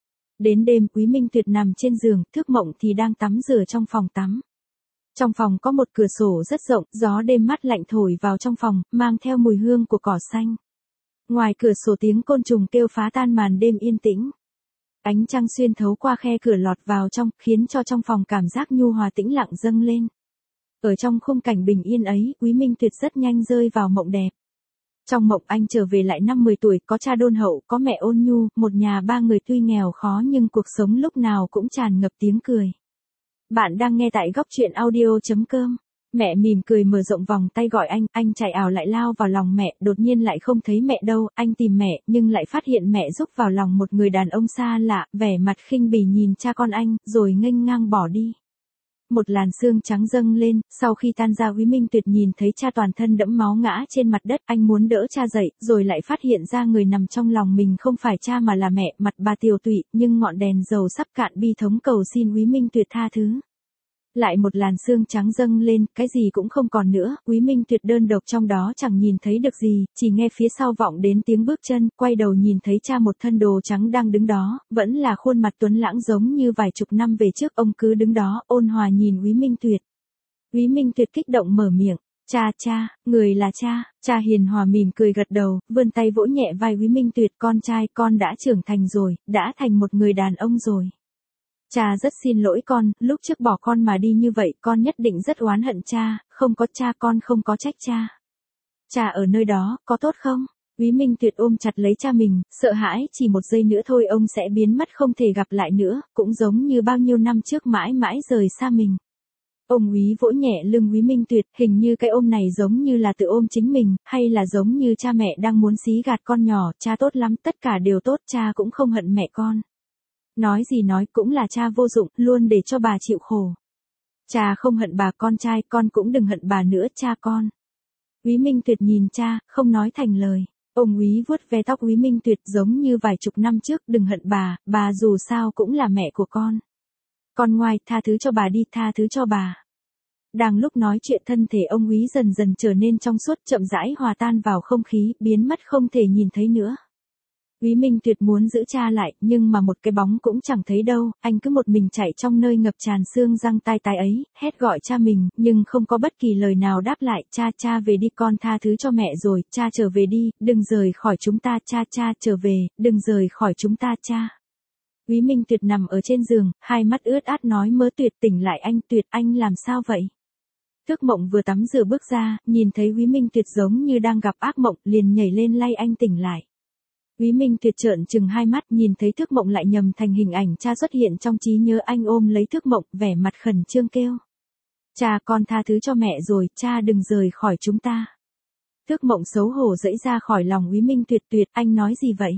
Đến đêm, Úy Minh Tuyệt nằm trên giường, Thước Mộng thì đang tắm rửa trong phòng tắm. Trong phòng có một cửa sổ rất rộng, gió đêm mát lạnh thổi vào trong phòng, mang theo mùi hương của cỏ xanh. Ngoài cửa sổ tiếng côn trùng kêu phá tan màn đêm yên tĩnh. Ánh trăng xuyên thấu qua khe cửa lọt vào trong, khiến cho trong phòng cảm giác nhu hòa tĩnh lặng dâng lên. Ở trong khung cảnh bình yên ấy, Úy Minh Tuyệt rất nhanh rơi vào mộng đẹp. Trong mộng anh trở về lại năm 10 tuổi, có cha đôn hậu, có mẹ ôn nhu, một nhà ba người tuy nghèo khó nhưng cuộc sống lúc nào cũng tràn ngập tiếng cười. Bạn đang nghe tại góc truyện audio.com. Mẹ mỉm cười mở rộng vòng tay gọi anh chạy ào lại lao vào lòng mẹ, đột nhiên lại không thấy mẹ đâu, anh tìm mẹ, nhưng lại phát hiện mẹ rúc vào lòng một người đàn ông xa lạ, vẻ mặt khinh bỉ nhìn cha con anh, rồi nghênh ngang bỏ đi. Một làn sương trắng dâng lên, sau khi tan ra Úy Minh Tuyệt nhìn thấy cha toàn thân đẫm máu ngã trên mặt đất, anh muốn đỡ cha dậy, rồi lại phát hiện ra người nằm trong lòng mình không phải cha mà là mẹ, mặt bà tiều tụy, nhưng ngọn đèn dầu sắp cạn, bi thống cầu xin Úy Minh Tuyệt tha thứ. Lại một làn sương trắng dâng lên, cái gì cũng không còn nữa, Úy Minh Tuyệt đơn độc trong đó chẳng nhìn thấy được gì, chỉ nghe phía sau vọng đến tiếng bước chân, quay đầu nhìn thấy cha một thân đồ trắng đang đứng đó, vẫn là khuôn mặt tuấn lãng giống như vài chục năm về trước, ông cứ đứng đó, ôn hòa nhìn Úy Minh Tuyệt. Úy Minh Tuyệt kích động mở miệng, cha, người là cha hiền hòa mỉm cười gật đầu, vươn tay vỗ nhẹ vai Úy Minh Tuyệt, con trai, con đã trưởng thành rồi, đã thành một người đàn ông rồi. Cha rất xin lỗi con, lúc trước bỏ con mà đi như vậy, con nhất định rất oán hận cha, không có cha con không có trách cha. Cha ở nơi đó, có tốt không? Úy Minh Tuyệt ôm chặt lấy cha mình, sợ hãi, chỉ một giây nữa thôi ông sẽ biến mất không thể gặp lại nữa, cũng giống như bao nhiêu năm trước mãi mãi rời xa mình. Ông Úy vỗ nhẹ lưng Úy Minh Tuyệt, hình như cái ôm này giống như là tự ôm chính mình, hay là giống như cha mẹ đang muốn xí gạt con nhỏ, cha tốt lắm, tất cả đều tốt, cha cũng không hận mẹ con. Nói gì nói cũng là cha vô dụng, luôn để cho bà chịu khổ. Cha không hận bà con trai, con cũng đừng hận bà nữa cha con. Úy Minh Tuyệt nhìn cha, không nói thành lời. Ông Úy vuốt ve tóc Úy Minh Tuyệt giống như vài chục năm trước, đừng hận bà dù sao cũng là mẹ của con. Con ngoan, tha thứ cho bà đi, tha thứ cho bà. Đang lúc nói chuyện thân thể ông Úy dần dần trở nên trong suốt, chậm rãi hòa tan vào không khí, biến mất không thể nhìn thấy nữa. Úy Minh Tuyệt muốn giữ cha lại, nhưng mà một cái bóng cũng chẳng thấy đâu, anh cứ một mình chạy trong nơi ngập tràn xương răng tai tái ấy, hét gọi cha mình, nhưng không có bất kỳ lời nào đáp lại, cha về đi, con tha thứ cho mẹ rồi, cha trở về đi, đừng rời khỏi chúng ta, cha trở về, đừng rời khỏi chúng ta cha. Úy Minh Tuyệt nằm ở trên giường, hai mắt ướt át nói mớ Tuyệt, tỉnh lại anh, Tuyệt, anh làm sao vậy? Thước Mộng vừa tắm rửa bước ra, nhìn thấy Úy Minh Tuyệt giống như đang gặp ác mộng, liền nhảy lên lay anh tỉnh lại. Úy Minh Tuyệt trợn trừng hai mắt, nhìn thấy Thước Mộng lại nhầm thành hình ảnh cha xuất hiện trong trí nhớ, anh ôm lấy Thước Mộng, vẻ mặt khẩn trương kêu. Cha, con tha thứ cho mẹ rồi, cha đừng rời khỏi chúng ta. Thước Mộng xấu hổ giãy ra khỏi lòng Úy Minh Tuyệt, Tuyệt, anh nói gì vậy?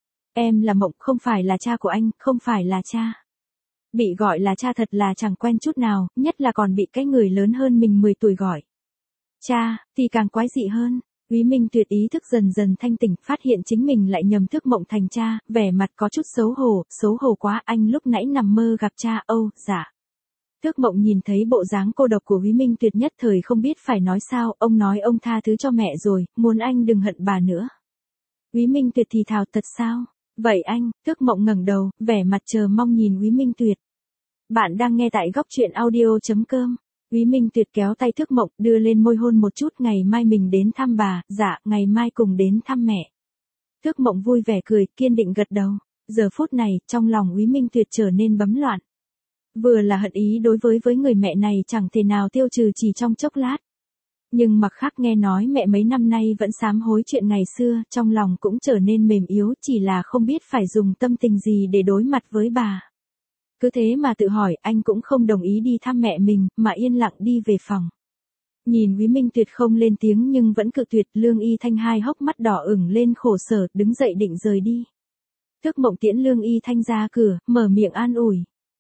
Em là Mộng, không phải là cha của anh, không phải là cha. Bị gọi là cha thật là chẳng quen chút nào, nhất là còn bị cái người lớn hơn mình 10 tuổi gọi. Cha, thì càng quái dị hơn. Úy Minh Tuyệt ý thức dần dần thanh tỉnh, phát hiện chính mình lại nhầm Thước Mộng thành cha, vẻ mặt có chút xấu hổ quá, anh lúc nãy nằm mơ gặp cha, dạ. Thước Mộng nhìn thấy bộ dáng cô độc của Úy Minh Tuyệt nhất thời không biết phải nói sao, ông nói ông tha thứ cho mẹ rồi, muốn anh đừng hận bà nữa. Úy Minh Tuyệt thì thào, thật sao? Vậy anh, Thước Mộng ngẩng đầu, vẻ mặt chờ mong nhìn Úy Minh Tuyệt. Bạn đang nghe tại góc truyện audio.com. Úy Minh Tuyệt kéo tay Thước Mộng, đưa lên môi hôn một chút, ngày mai mình đến thăm bà, dạ, ngày mai cùng đến thăm mẹ. Thước Mộng vui vẻ cười, kiên định gật đầu. Giờ phút này, trong lòng Úy Minh Tuyệt trở nên bấm loạn. Vừa là hận ý đối với người mẹ này chẳng thể nào tiêu trừ chỉ trong chốc lát. Nhưng mặt khác nghe nói mẹ mấy năm nay vẫn sám hối chuyện ngày xưa, trong lòng cũng trở nên mềm yếu, chỉ là không biết phải dùng tâm tình gì để đối mặt với bà. Cứ thế mà tự hỏi, anh cũng không đồng ý đi thăm mẹ mình, mà yên lặng đi về phòng. Nhìn Úy Minh Tuyệt không lên tiếng nhưng vẫn cự tuyệt, Lương Y Thanh hai hốc mắt đỏ ửng lên khổ sở, đứng dậy định rời đi. Thước Mộng tiễn Lương Y Thanh ra cửa, mở miệng an ủi.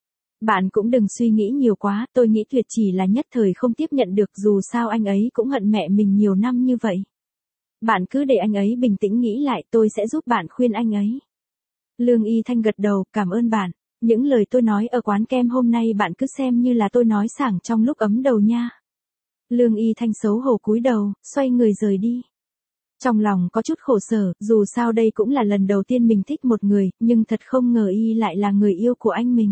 Bạn cũng đừng suy nghĩ nhiều quá, tôi nghĩ Tuyệt chỉ là nhất thời không tiếp nhận được, dù sao anh ấy cũng hận mẹ mình nhiều năm như vậy. Bạn cứ để anh ấy bình tĩnh nghĩ lại, tôi sẽ giúp bạn khuyên anh ấy. Lương Y Thanh gật đầu, cảm ơn bạn. Những lời tôi nói ở quán kem hôm nay bạn cứ xem như là tôi nói sảng trong lúc ấm đầu nha. Lương Y Thanh xấu hổ cúi đầu, xoay người rời đi. Trong lòng có chút khổ sở, dù sao đây cũng là lần đầu tiên mình thích một người, nhưng thật không ngờ y lại là người yêu của anh mình.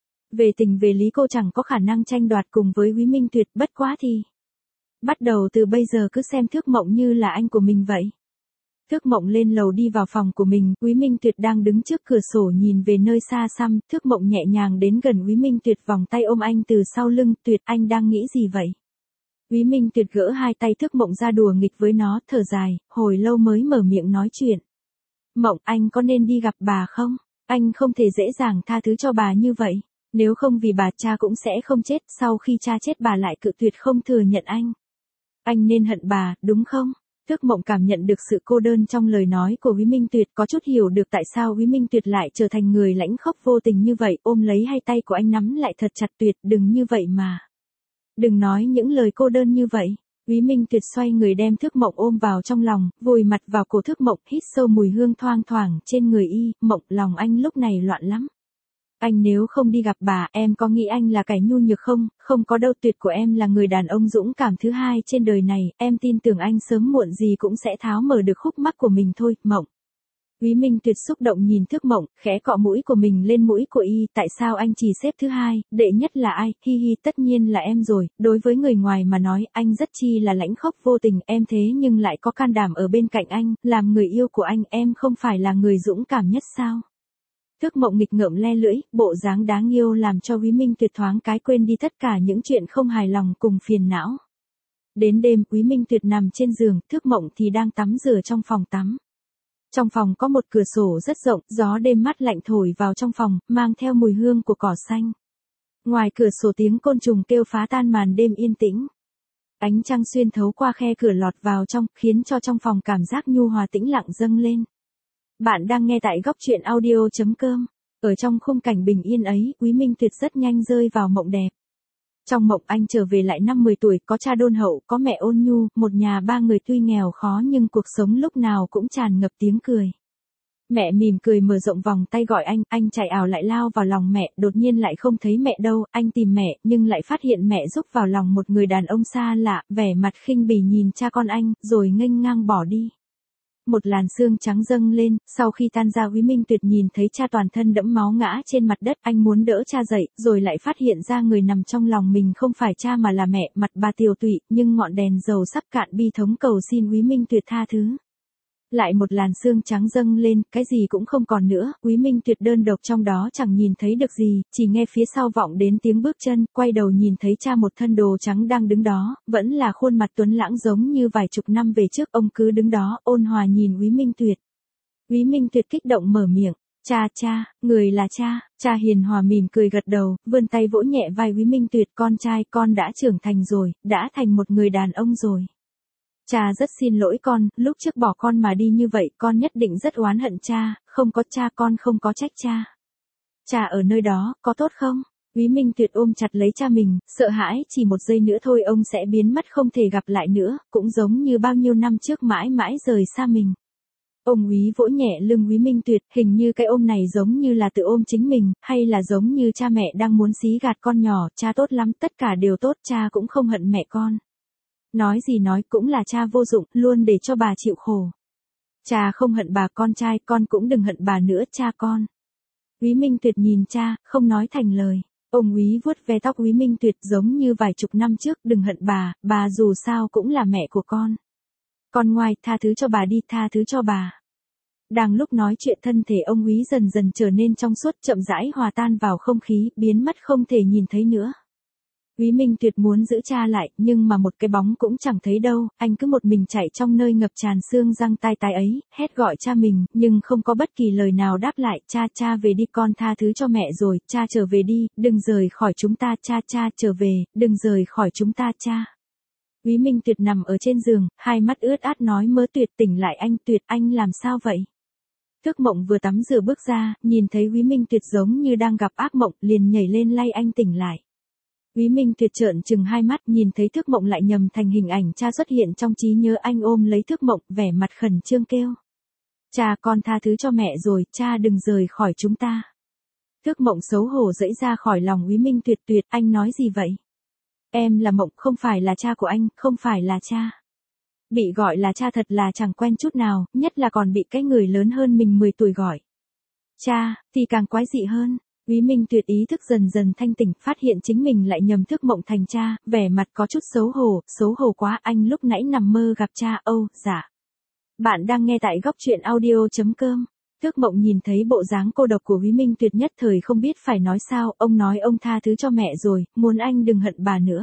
Về tình về lý cô chẳng có khả năng tranh đoạt cùng với Úy Minh Tuyệt, bất quá thì. Bắt đầu từ bây giờ cứ xem Thước Mộng như là anh của mình vậy. Thước Mộng lên lầu đi vào phòng của mình, Úy Minh Tuyệt đang đứng trước cửa sổ nhìn về nơi xa xăm, Thước Mộng nhẹ nhàng đến gần Úy Minh Tuyệt, vòng tay ôm anh từ sau lưng, Tuyệt, anh đang nghĩ gì vậy? Úy Minh Tuyệt gỡ hai tay Thước Mộng ra đùa nghịch với nó, thở dài, hồi lâu mới mở miệng nói chuyện. Mộng, anh có nên đi gặp bà không? Anh không thể dễ dàng tha thứ cho bà như vậy. Nếu không vì bà, cha cũng sẽ không chết, sau khi cha chết bà lại cự tuyệt không thừa nhận anh. Anh nên hận bà, đúng không? Thước Mộng cảm nhận được sự cô đơn trong lời nói của Úy Minh Tuyệt, có chút hiểu được tại sao Úy Minh Tuyệt lại trở thành người lãnh khốc vô tình như vậy, ôm lấy hai tay của anh nắm lại thật chặt. Tuyệt, đừng như vậy mà. Đừng nói những lời cô đơn như vậy. Úy Minh Tuyệt xoay người đem Thước Mộng ôm vào trong lòng, vùi mặt vào cổ Thước Mộng, hít sâu mùi hương thoang thoảng trên người y. Mộng, lòng anh lúc này loạn lắm. Anh nếu không đi gặp bà, em có nghĩ anh là kẻ nhu nhược không? Không có đâu, Tuyệt của em là người đàn ông dũng cảm thứ hai trên đời này, em tin tưởng anh sớm muộn gì cũng sẽ tháo mở được khúc mắc của mình thôi, Mộng. Úy Minh Tuyệt xúc động nhìn Thước Mộng, khẽ cọ mũi của mình lên mũi của y, tại sao anh chỉ xếp thứ hai, đệ nhất là ai, hi hi, tất nhiên là em rồi, đối với người ngoài mà nói, anh rất chi là lãnh khốc vô tình, em thế nhưng lại có can đảm ở bên cạnh anh, làm người yêu của anh, em không phải là người dũng cảm nhất sao? Thước Mộng nghịch ngợm le lưỡi, bộ dáng đáng yêu làm cho Úy Minh Tuyệt thoáng cái quên đi tất cả những chuyện không hài lòng cùng phiền não. Đến đêm, Úy Minh Tuyệt nằm trên giường, Thước Mộng thì đang tắm rửa trong phòng tắm. Trong phòng có một cửa sổ rất rộng, gió đêm mát lạnh thổi vào trong phòng, mang theo mùi hương của cỏ xanh. Ngoài cửa sổ tiếng côn trùng kêu phá tan màn đêm yên tĩnh. Ánh trăng xuyên thấu qua khe cửa lọt vào trong, khiến cho trong phòng cảm giác nhu hòa tĩnh lặng dâng lên. Bạn đang nghe tại góc truyện audio.com. Ở trong khung cảnh bình yên ấy, Úy Minh Tuyệt rất nhanh rơi vào mộng đẹp. Trong mộng anh trở về lại năm 10 tuổi, có cha đôn hậu, có mẹ ôn nhu, một nhà ba người tuy nghèo khó nhưng cuộc sống lúc nào cũng tràn ngập tiếng cười. Mẹ mỉm cười mở rộng vòng tay gọi anh chạy ảo lại lao vào lòng mẹ, đột nhiên lại không thấy mẹ đâu, anh tìm mẹ, nhưng lại phát hiện mẹ rúc vào lòng một người đàn ông xa lạ, vẻ mặt khinh bỉ nhìn cha con anh, rồi nghênh ngang bỏ đi. Một làn sương trắng dâng lên, sau khi tan ra Úy Minh Tuyệt nhìn thấy cha toàn thân đẫm máu ngã trên mặt đất, anh muốn đỡ cha dậy, rồi lại phát hiện ra người nằm trong lòng mình không phải cha mà là mẹ, mặt bà tiều tụy, nhưng ngọn đèn dầu sắp cạn bi thống cầu xin Úy Minh Tuyệt tha thứ. Lại một làn sương trắng dâng lên, cái gì cũng không còn nữa, Úy Minh Tuyệt đơn độc trong đó chẳng nhìn thấy được gì, chỉ nghe phía sau vọng đến tiếng bước chân, quay đầu nhìn thấy cha một thân đồ trắng đang đứng đó, vẫn là khuôn mặt tuấn lãng giống như vài chục năm về trước, ông cứ đứng đó, ôn hòa nhìn Úy Minh Tuyệt. Úy Minh Tuyệt kích động mở miệng, cha, người là cha hiền hòa mỉm cười gật đầu, vươn tay vỗ nhẹ vai Úy Minh Tuyệt, con trai, con đã trưởng thành rồi, đã thành một người đàn ông rồi. Cha rất xin lỗi con, lúc trước bỏ con mà đi như vậy, con nhất định rất oán hận cha, không có cha con không có trách cha. Cha ở nơi đó, có tốt không? Úy Minh Tuyệt ôm chặt lấy cha mình, sợ hãi chỉ một giây nữa thôi ông sẽ biến mất không thể gặp lại nữa, cũng giống như bao nhiêu năm trước mãi mãi rời xa mình. Ông Úy vỗ nhẹ lưng Úy Minh Tuyệt, hình như cái ôm này giống như là tự ôm chính mình, hay là giống như cha mẹ đang muốn xí gạt con nhỏ, cha tốt lắm, tất cả đều tốt, cha cũng không hận mẹ con. Nói gì nói cũng là cha vô dụng, luôn để cho bà chịu khổ. Cha không hận bà, con trai, con cũng đừng hận bà nữa, cha con. Úy Minh Tuyệt nhìn cha, không nói thành lời. Ông Úy vuốt ve tóc Úy Minh Tuyệt giống như vài chục năm trước, đừng hận bà dù sao cũng là mẹ của con. Con ngoan, tha thứ cho bà đi, tha thứ cho bà. Đang lúc nói chuyện thân thể ông Úy dần dần trở nên trong suốt, chậm rãi hòa tan vào không khí, biến mất không thể nhìn thấy nữa. Úy Minh Tuyệt muốn giữ cha lại, nhưng mà một cái bóng cũng chẳng thấy đâu, anh cứ một mình chạy trong nơi ngập tràn sương răng tai ấy, hét gọi cha mình, nhưng không có bất kỳ lời nào đáp lại, cha về đi, con tha thứ cho mẹ rồi, cha trở về đi, đừng rời khỏi chúng ta, cha trở về, đừng rời khỏi chúng ta, cha. Úy Minh Tuyệt nằm ở trên giường, hai mắt ướt át nói mớ Tuyệt, tỉnh lại anh, Tuyệt, anh làm sao vậy? Thức Mộng vừa tắm rửa bước ra, nhìn thấy Úy Minh Tuyệt giống như đang gặp ác mộng, liền nhảy lên lay anh tỉnh lại. Úy Minh Tuyệt trợn trừng hai mắt, nhìn thấy Thức Mộng lại nhầm thành hình ảnh cha xuất hiện trong trí nhớ, anh ôm lấy Thức Mộng, vẻ mặt khẩn trương kêu. Cha, con tha thứ cho mẹ rồi, cha đừng rời khỏi chúng ta. Thức Mộng xấu hổ giãy ra khỏi lòng Úy Minh Tuyệt, Tuyệt, anh nói gì vậy? Em là Mộng, không phải là cha của anh, không phải là cha. Bị gọi là cha thật là chẳng quen chút nào, nhất là còn bị cái người lớn hơn mình 10 tuổi gọi. Cha, thì càng quái dị hơn. Úy Minh Tuyệt ý thức dần dần thanh tỉnh, phát hiện chính mình lại nhầm Thức Mộng thành cha, vẻ mặt có chút xấu hổ quá, anh lúc nãy nằm mơ gặp cha, dạ. Bạn đang nghe tại góc truyện audio.com. Thức Mộng nhìn thấy bộ dáng cô độc của Úy Minh Tuyệt nhất thời không biết phải nói sao, ông nói ông tha thứ cho mẹ rồi, muốn anh đừng hận bà nữa.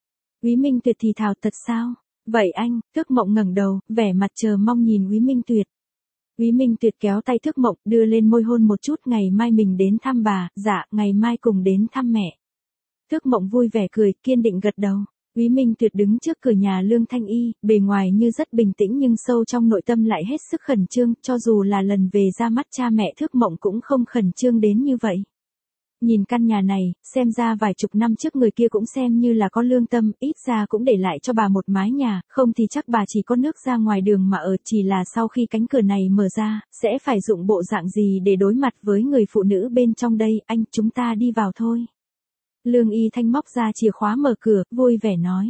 Úy Minh Tuyệt thì thào, thật sao? Vậy anh, Thức Mộng ngẩng đầu, vẻ mặt chờ mong nhìn Úy Minh Tuyệt. Úy Minh Tuyệt kéo tay Thức Mộng, đưa lên môi hôn một chút, ngày mai mình đến thăm bà, dạ, ngày mai cùng đến thăm mẹ. Thức Mộng vui vẻ cười, kiên định gật đầu. Úy Minh Tuyệt đứng trước cửa nhà Lương Thanh Y, bề ngoài như rất bình tĩnh nhưng sâu trong nội tâm lại hết sức khẩn trương, cho dù là lần về ra mắt cha mẹ Thức Mộng cũng không khẩn trương đến như vậy. Nhìn căn nhà này, xem ra vài chục năm trước người kia cũng xem như là có lương tâm, ít ra cũng để lại cho bà một mái nhà, không thì chắc bà chỉ có nước ra ngoài đường mà ở, chỉ là sau khi cánh cửa này mở ra, sẽ phải dụng bộ dạng gì để đối mặt với người phụ nữ bên trong đây, anh, chúng ta đi vào thôi. Lương Y Thanh móc ra chìa khóa mở cửa, vui vẻ nói.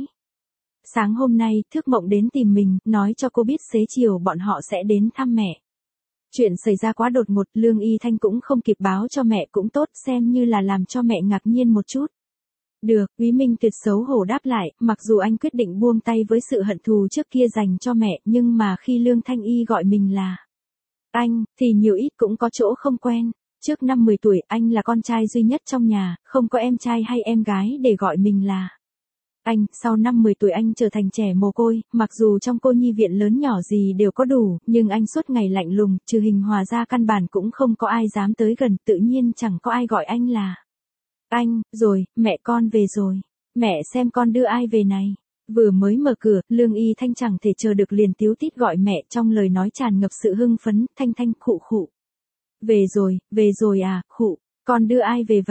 Sáng hôm nay, Thức Mộng đến tìm mình, nói cho cô biết xế chiều bọn họ sẽ đến thăm mẹ. Chuyện xảy ra quá đột ngột, Lương Y Thanh cũng không kịp báo cho mẹ, cũng tốt, xem như là làm cho mẹ ngạc nhiên một chút. Được, Úy Minh Tuyệt xấu hổ đáp lại, mặc dù anh quyết định buông tay với sự hận thù trước kia dành cho mẹ, nhưng mà khi Lương Thanh Y gọi mình là anh, thì nhiều ít cũng có chỗ không quen. Trước năm 10 tuổi, anh là con trai duy nhất trong nhà, không có em trai hay em gái để gọi mình là anh. Sau năm 10 tuổi anh trở thành trẻ mồ côi, mặc dù trong cô nhi viện lớn nhỏ gì đều có đủ, nhưng anh suốt ngày lạnh lùng, trừ Hình Hòa ra căn bản cũng không có ai dám tới gần, tự nhiên chẳng có ai gọi anh là anh. Rồi, mẹ con về rồi. Mẹ xem con đưa ai về này. Vừa mới mở cửa, Lương Y Thanh chẳng thể chờ được liền tíu tít gọi mẹ, trong lời nói tràn ngập sự hưng phấn, Thanh, khụ khụ. Về rồi à, khụ, con đưa ai về vậy?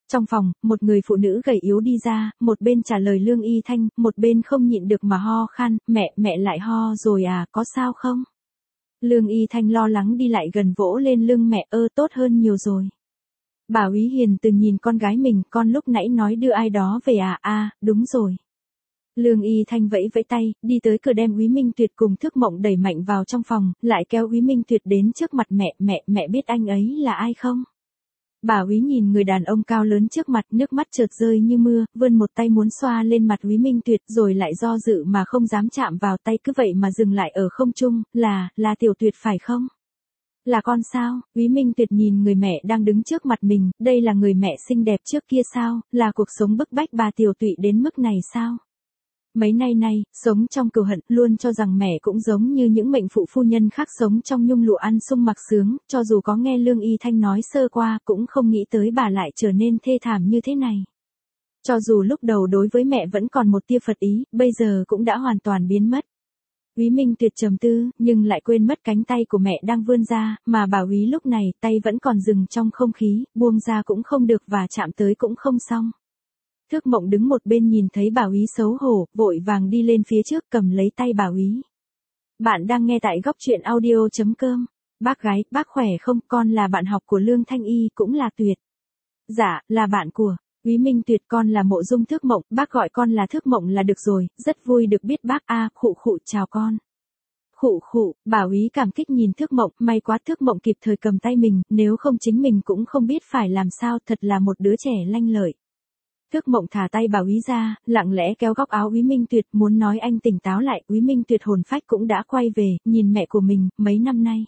Trong phòng, một người phụ nữ gầy yếu đi ra, một bên trả lời Lương Y Thanh, một bên không nhịn được mà ho khan, mẹ lại ho rồi à, có sao không? Lương Y Thanh lo lắng đi lại gần vỗ lên lưng mẹ, tốt hơn nhiều rồi. Bà Úy Hiền từng nhìn con gái mình, con lúc nãy nói đưa ai đó về à, đúng rồi. Lương Y Thanh vẫy vẫy tay, đi tới cửa đem Úy Minh Tuyệt cùng Thước Mộng đẩy mạnh vào trong phòng, lại kéo Úy Minh Tuyệt đến trước mặt mẹ biết anh ấy là ai không? Bà Úy nhìn người đàn ông cao lớn trước mặt, nước mắt chợt rơi như mưa, vươn một tay muốn xoa lên mặt Úy Minh Tuyệt rồi lại do dự mà không dám chạm vào tay, cứ vậy mà dừng lại ở không trung, là Tiểu Tuyệt phải không? Là con sao? Úy Minh Tuyệt nhìn người mẹ đang đứng trước mặt mình, đây là người mẹ xinh đẹp trước kia sao, là cuộc sống bức bách bà Tiểu Tụy đến mức này sao? Mấy nay, sống trong cừu hận, luôn cho rằng mẹ cũng giống như những mệnh phụ phu nhân khác sống trong nhung lụa ăn sung mặc sướng, cho dù có nghe Lương Y Thanh nói sơ qua, cũng không nghĩ tới bà lại trở nên thê thảm như thế này. Cho dù lúc đầu đối với mẹ vẫn còn một tia phật ý, bây giờ cũng đã hoàn toàn biến mất. Úy Minh Tuyệt trầm tư, nhưng lại quên mất cánh tay của mẹ đang vươn ra, mà bà Úy lúc này tay vẫn còn dừng trong không khí, buông ra cũng không được và chạm tới cũng không xong. Thước Mộng đứng một bên nhìn thấy bà Úy xấu hổ, vội vàng đi lên phía trước cầm lấy tay bà Úy. Bạn đang nghe tại góc truyện audio.com. Bác gái, bác khỏe không? Con là bạn học của Lương Thanh Y, cũng là Tuyệt. Dạ, là bạn của Úy Minh Tuyệt, con là Mộ Dung Thước Mộng, bác gọi con là Thước Mộng là được rồi, rất vui được biết bác khụ chào con. Khụ, bà Úy cảm kích nhìn Thước Mộng, may quá Thước Mộng kịp thời cầm tay mình, nếu không chính mình cũng không biết phải làm sao, thật là một đứa trẻ lanh lợi. Thước Mộng thả tay bà Úy ra, lặng lẽ kéo góc áo Úy Minh Tuyệt, muốn nói anh tỉnh táo lại, Úy Minh Tuyệt hồn phách cũng đã quay về, nhìn mẹ của mình, mấy năm nay.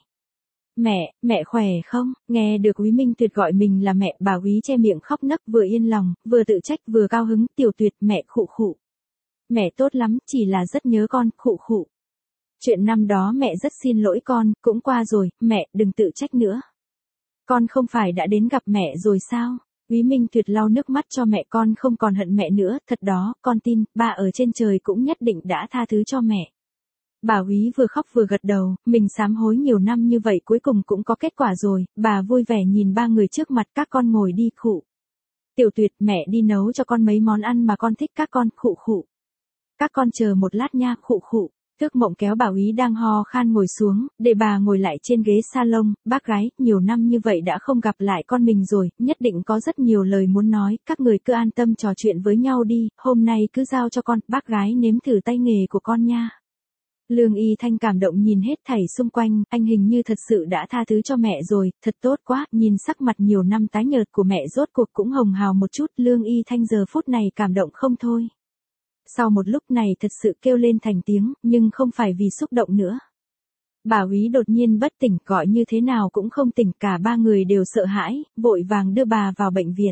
Mẹ khỏe không? Nghe được Úy Minh Tuyệt gọi mình là mẹ, bà Úy che miệng khóc nấc, vừa yên lòng, vừa tự trách vừa cao hứng, Tiểu Tuyệt, mẹ khụ. Mẹ tốt lắm, chỉ là rất nhớ con, khụ. Chuyện năm đó mẹ rất xin lỗi con, cũng qua rồi, mẹ đừng tự trách nữa. Con không phải đã đến gặp mẹ rồi sao? Úy Minh Tuyệt lau nước mắt cho mẹ, con không còn hận mẹ nữa, thật đó, con tin, ba ở trên trời cũng nhất định đã tha thứ cho mẹ. Bà Úy vừa khóc vừa gật đầu, mình sám hối nhiều năm như vậy cuối cùng cũng có kết quả rồi, bà vui vẻ nhìn ba người trước mặt, các con ngồi đi, khụ. Tiểu Tuyệt, mẹ đi nấu cho con mấy món ăn mà con thích, các con, khụ. Các con chờ một lát nha, khụ. Thước Mộng kéo bà Úy đang ho khan ngồi xuống, để bà ngồi lại trên ghế salon, bác gái, nhiều năm như vậy đã không gặp lại con mình rồi, nhất định có rất nhiều lời muốn nói, các người cứ an tâm trò chuyện với nhau đi, hôm nay cứ giao cho con, bác gái nếm thử tay nghề của con nha. Lương Y Thanh cảm động nhìn hết thảy xung quanh, anh hình như thật sự đã tha thứ cho mẹ rồi, thật tốt quá, nhìn sắc mặt nhiều năm tái nhợt của mẹ rốt cuộc cũng hồng hào một chút, Lương Y Thanh giờ phút này cảm động không thôi. Sau một lúc này thật sự kêu lên thành tiếng, nhưng không phải vì xúc động nữa. Bà Úy đột nhiên bất tỉnh, gọi như thế nào cũng không tỉnh, cả ba người đều sợ hãi, vội vàng đưa bà vào bệnh viện.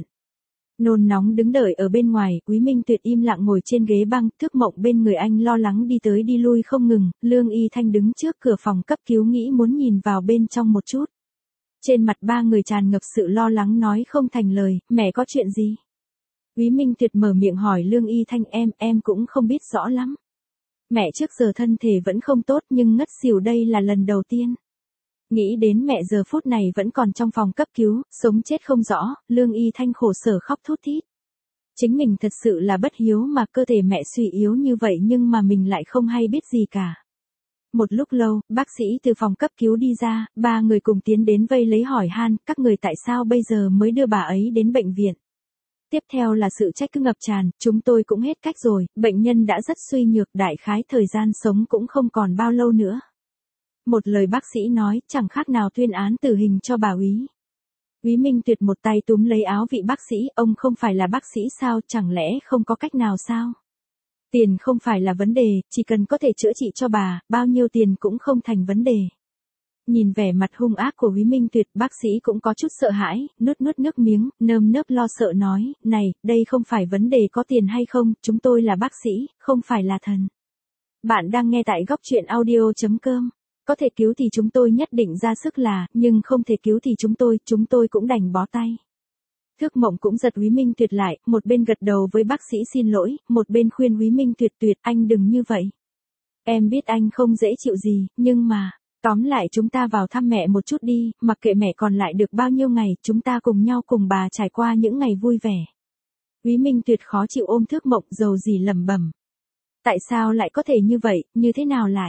Nôn nóng đứng đợi ở bên ngoài, Úy Minh Tuyệt im lặng ngồi trên ghế băng, Thước Mộng bên người anh lo lắng đi tới đi lui không ngừng, Lương Y Thanh đứng trước cửa phòng cấp cứu nghĩ muốn nhìn vào bên trong một chút. Trên mặt ba người tràn ngập sự lo lắng nói không thành lời, mẹ có chuyện gì? Úy Minh Tuyệt mở miệng hỏi Lương Y Thanh, em cũng không biết rõ lắm. Mẹ trước giờ thân thể vẫn không tốt nhưng ngất xỉu đây là lần đầu tiên. Nghĩ đến mẹ giờ phút này vẫn còn trong phòng cấp cứu, sống chết không rõ, Lương Y Thanh khổ sở khóc thút thít. Chính mình thật sự là bất hiếu mà cơ thể mẹ suy yếu như vậy nhưng mà mình lại không hay biết gì cả. Một lúc lâu, bác sĩ từ phòng cấp cứu đi ra, ba người cùng tiến đến vây lấy hỏi han, các người tại sao bây giờ mới đưa bà ấy đến bệnh viện. Tiếp theo là sự trách cứ ngập tràn, chúng tôi cũng hết cách rồi, bệnh nhân đã rất suy nhược, đại khái thời gian sống cũng không còn bao lâu nữa. Một lời bác sĩ nói, chẳng khác nào tuyên án tử hình cho bà Úy. Úy Minh Tuyệt một tay túm lấy áo vị bác sĩ, ông không phải là bác sĩ sao, chẳng lẽ không có cách nào sao? Tiền không phải là vấn đề, chỉ cần có thể chữa trị cho bà, bao nhiêu tiền cũng không thành vấn đề. Nhìn vẻ mặt hung ác của Úy Minh Tuyệt, bác sĩ cũng có chút sợ hãi, nuốt nước miếng, nơm nớp lo sợ nói, này, đây không phải vấn đề có tiền hay không, chúng tôi là bác sĩ, không phải là thần. Bạn đang nghe tại góc truyện audio.com. Có thể cứu thì chúng tôi nhất định ra sức là, nhưng không thể cứu thì chúng tôi cũng đành bó tay. Thước Mộng cũng giật Úy Minh Tuyệt lại, một bên gật đầu với bác sĩ xin lỗi, một bên khuyên Úy Minh Tuyệt, anh đừng như vậy. Em biết anh không dễ chịu gì, nhưng mà, Tóm lại chúng ta vào thăm mẹ một chút đi, mặc kệ mẹ còn lại được bao nhiêu ngày, chúng ta cùng nhau cùng bà trải qua những ngày vui vẻ. Úy Minh Tuyệt khó chịu ôm Thước Mộng dầu dỉ lẩm bẩm. Tại sao lại có thể như vậy, như thế nào lại?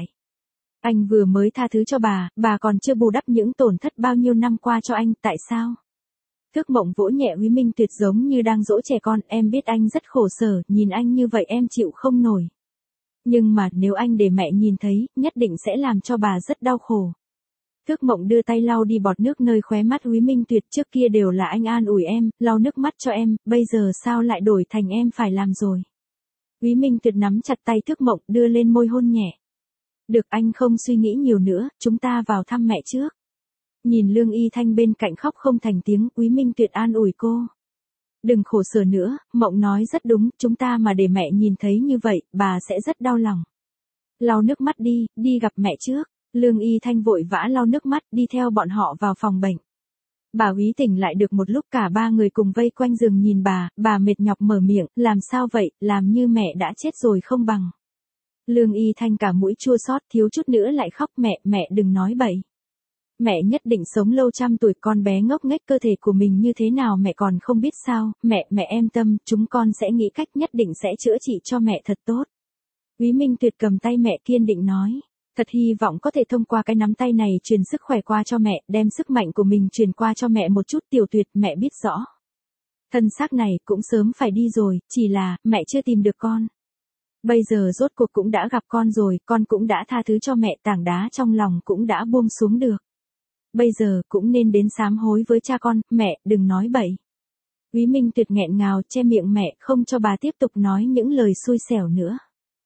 Anh vừa mới tha thứ cho bà còn chưa bù đắp những tổn thất bao nhiêu năm qua cho anh, tại sao? Thước Mộng vỗ nhẹ Úy Minh Tuyệt giống như đang dỗ trẻ con, em biết anh rất khổ sở, nhìn anh như vậy em chịu không nổi. Nhưng mà nếu anh để mẹ nhìn thấy, nhất định sẽ làm cho bà rất đau khổ. Thước Mộng đưa tay lau đi bọt nước nơi khóe mắt Úy Minh Tuyệt, trước kia đều là anh an ủi em, lau nước mắt cho em, bây giờ sao lại đổi thành em phải làm rồi. Úy Minh Tuyệt nắm chặt tay Thước Mộng đưa lên môi hôn nhẹ. Được, anh không suy nghĩ nhiều nữa, chúng ta vào thăm mẹ trước. Nhìn Lương Y Thanh bên cạnh khóc không thành tiếng, Úy Minh Tuyệt an ủi cô. Đừng khổ sở nữa, Mộng nói rất đúng, chúng ta mà để mẹ nhìn thấy như vậy, bà sẽ rất đau lòng. Lau nước mắt đi, đi gặp mẹ trước. Lương Y Thanh vội vã lau nước mắt, đi theo bọn họ vào phòng bệnh. Bà Úy tỉnh lại được một lúc, cả ba người cùng vây quanh giường nhìn bà mệt nhọc mở miệng, làm sao vậy, làm như mẹ đã chết rồi không bằng. Lương Y Thanh cả mũi chua xót, thiếu chút nữa lại khóc, mẹ đừng nói bậy. Mẹ nhất định sống lâu trăm tuổi, con bé ngốc nghếch cơ thể của mình như thế nào mẹ còn không biết sao, mẹ em tâm, chúng con sẽ nghĩ cách nhất định sẽ chữa trị cho mẹ thật tốt. Úy Minh Tuyệt cầm tay mẹ kiên định nói. Thật hy vọng có thể thông qua cái nắm tay này truyền sức khỏe qua cho mẹ, đem sức mạnh của mình truyền qua cho mẹ một chút. Tiểu Tuyệt, mẹ biết rõ. Thân xác này cũng sớm phải đi rồi, chỉ là, mẹ chưa tìm được con. Bây giờ rốt cuộc cũng đã gặp con rồi, con cũng đã tha thứ cho mẹ, tảng đá trong lòng cũng đã buông xuống được. Bây giờ cũng nên đến sám hối với cha con, mẹ, đừng nói bậy. Úy Minh Tuyệt nghẹn ngào che miệng mẹ, không cho bà tiếp tục nói những lời xui xẻo nữa.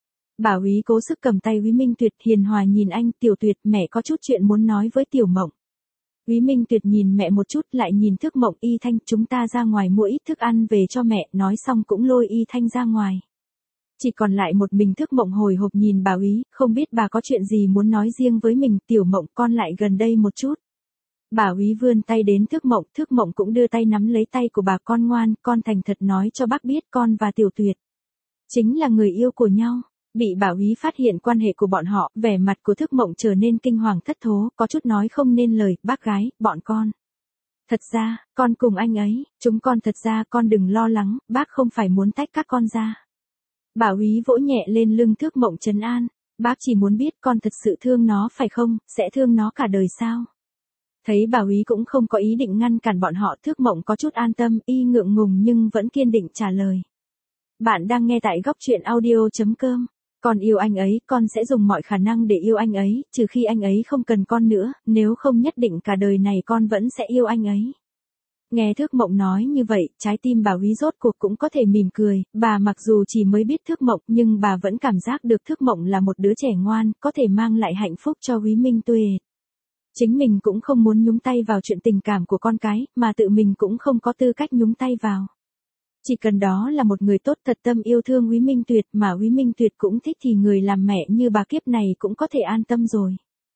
Bà Úy cố sức cầm tay Úy Minh Tuyệt, hiền hòa nhìn anh. Tiểu Tuyệt, mẹ có chút chuyện muốn nói với Tiểu Mộng. Úy Minh Tuyệt nhìn mẹ một chút, lại nhìn Thước Mộng. Y Thanh, chúng ta ra ngoài mua ít thức ăn về cho mẹ, nói xong cũng lôi Y Thanh ra ngoài. Chỉ còn lại một mình Thước Mộng hồi hộp nhìn bà Úy, không biết bà có chuyện gì muốn nói riêng với mình. Tiểu Mộng, con lại gần đây một chút. Bà Úy vươn tay đến Thước Mộng cũng đưa tay nắm lấy tay của bà. Con ngoan, con thành thật nói cho bác biết con và Tiểu Tuyệt chính là người yêu của nhau. Bị bà Úy phát hiện quan hệ của bọn họ, vẻ mặt của Thước Mộng trở nên kinh hoàng thất thố, có chút nói không nên lời. Bác gái, bọn con. Thật ra, con cùng anh ấy, chúng con thật ra con đừng lo lắng, bác không phải muốn tách các con ra. Bà Úy vỗ nhẹ lên lưng Thước Mộng trấn an. Bác chỉ muốn biết con thật sự thương nó phải không, sẽ thương nó cả đời sao? Thấy bà Úy cũng không có ý định ngăn cản bọn họ, Thước Mộng có chút an tâm, y ngượng ngùng nhưng vẫn kiên định trả lời. Bạn đang nghe tại góc truyện audio.com. Con yêu anh ấy, con sẽ dùng mọi khả năng để yêu anh ấy, trừ khi anh ấy không cần con nữa, nếu không nhất định cả đời này con vẫn sẽ yêu anh ấy. Nghe Thước Mộng nói như vậy, trái tim bà Úy rốt cuộc cũng có thể mỉm cười, bà mặc dù chỉ mới biết Thước Mộng nhưng bà vẫn cảm giác được Thước Mộng là một đứa trẻ ngoan, có thể mang lại hạnh phúc cho Úy Minh Tuyệt. Chính mình cũng không muốn nhúng tay vào chuyện tình cảm của con cái, mà tự mình cũng không có tư cách nhúng tay vào. Chỉ cần đó là một người tốt thật tâm yêu thương Úy Minh Tuyệt mà Úy Minh Tuyệt cũng thích thì người làm mẹ như bà kiếp này cũng có thể an tâm rồi.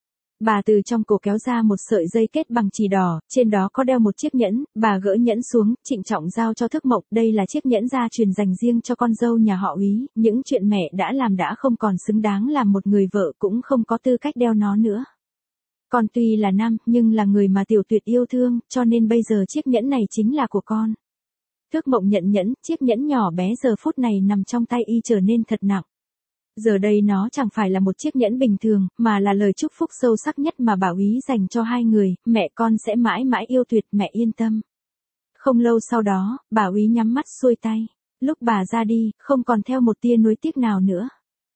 Bà từ trong cổ kéo ra một sợi dây kết bằng chì đỏ, trên đó có đeo một chiếc nhẫn, bà gỡ nhẫn xuống, trịnh trọng giao cho Thước Mộng, đây là chiếc nhẫn gia truyền dành riêng cho con dâu nhà họ Úy, những chuyện mẹ đã làm đã không còn xứng đáng làm một người vợ, cũng không có tư cách đeo nó nữa. Con tuy là nam, nhưng là người mà Tiểu Tuyệt yêu thương, cho nên bây giờ chiếc nhẫn này chính là của con. Thước Mộng nhận nhẫn, chiếc nhẫn nhỏ bé giờ phút này nằm trong tay y trở nên thật nặng. Giờ đây nó chẳng phải là một chiếc nhẫn bình thường, mà là lời chúc phúc sâu sắc nhất mà bà Úy dành cho hai người, mẹ con sẽ mãi mãi yêu Tuyệt, mẹ yên tâm. Không lâu sau đó, bà Úy nhắm mắt xuôi tay. Lúc bà ra đi, không còn theo một tia nuối tiếc nào nữa.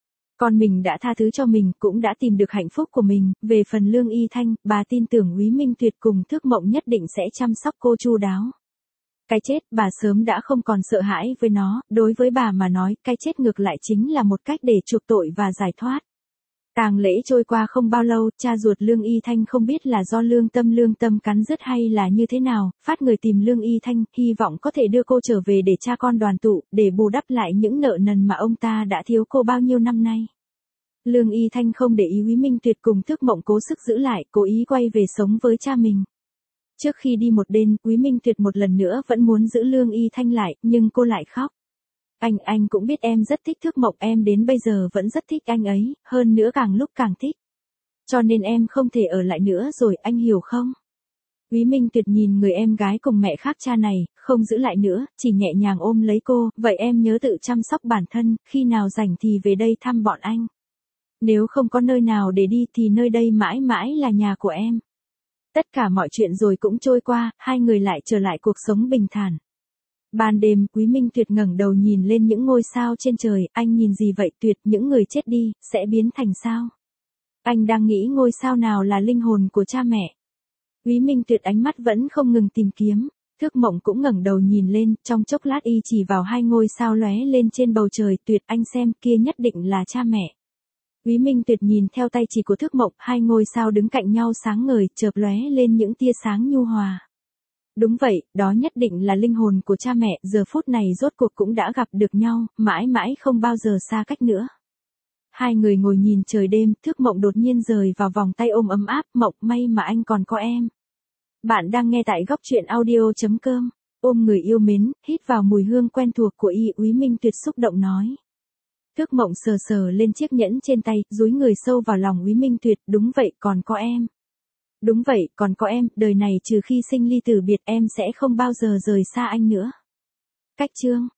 Con mình đã tha thứ cho mình, cũng đã tìm được hạnh phúc của mình, về phần Lương Y Thanh, bà tin tưởng Úy Minh Tuyệt cùng Thước Mộng nhất định sẽ chăm sóc cô chu đáo. Cái chết, bà sớm đã không còn sợ hãi với nó, đối với bà mà nói, cái chết ngược lại chính là một cách để chuộc tội và giải thoát. Tang lễ trôi qua không bao lâu, cha ruột Lương Y Thanh không biết là do lương tâm cắn rứt hay là như thế nào, phát người tìm Lương Y Thanh, hy vọng có thể đưa cô trở về để cha con đoàn tụ, để bù đắp lại những nợ nần mà ông ta đã thiếu cô bao nhiêu năm nay. Lương Y Thanh không để ý Úy Minh Tuyệt cùng Thước Mộng cố sức giữ lại, cố ý quay về sống với cha mình. Trước khi đi một đêm, Úy Minh Tuyệt một lần nữa vẫn muốn giữ Lương Y Thanh lại, nhưng cô lại khóc. Anh cũng biết em rất thích Thước Mộng, em đến bây giờ vẫn rất thích anh ấy, hơn nữa càng lúc càng thích. Cho nên em không thể ở lại nữa rồi, anh hiểu không? Úy Minh Tuyệt nhìn người em gái cùng mẹ khác cha này, không giữ lại nữa, chỉ nhẹ nhàng ôm lấy cô, vậy em nhớ tự chăm sóc bản thân, khi nào rảnh thì về đây thăm bọn anh. Nếu không có nơi nào để đi thì nơi đây mãi mãi là nhà của em. Tất cả mọi chuyện rồi cũng trôi qua, hai người lại trở lại cuộc sống bình thản. Ban đêm, Úy Minh Tuyệt ngẩng đầu nhìn lên những ngôi sao trên trời, anh nhìn gì vậy Tuyệt, những người chết đi, sẽ biến thành sao? Anh đang nghĩ ngôi sao nào là linh hồn của cha mẹ. Úy Minh Tuyệt ánh mắt vẫn không ngừng tìm kiếm, Thước Mộng cũng ngẩng đầu nhìn lên, trong chốc lát y chỉ vào hai ngôi sao lóe lên trên bầu trời, Tuyệt anh xem kia nhất định là cha mẹ. Úy Minh Tuyệt nhìn theo tay chỉ của Thước Mộng, hai ngôi sao đứng cạnh nhau sáng ngời, chợp lóe lên những tia sáng nhu hòa. Đúng vậy, đó nhất định là linh hồn của cha mẹ, giờ phút này rốt cuộc cũng đã gặp được nhau, mãi mãi không bao giờ xa cách nữa. Hai người ngồi nhìn trời đêm, Thước Mộng đột nhiên rời vào vòng tay ôm ấm áp, Mộng may mà anh còn có em. Bạn đang nghe tại góc truyện audio.com. Ôm người yêu mến, hít vào mùi hương quen thuộc của y, Úy Minh Tuyệt xúc động nói. Thước Mộng sờ sờ lên chiếc nhẫn trên tay, dúi người sâu vào lòng Úy Minh Tuyệt, đúng vậy, còn có em. Đúng vậy, còn có em, đời này trừ khi sinh ly tử biệt em sẽ không bao giờ rời xa anh nữa. Cách chương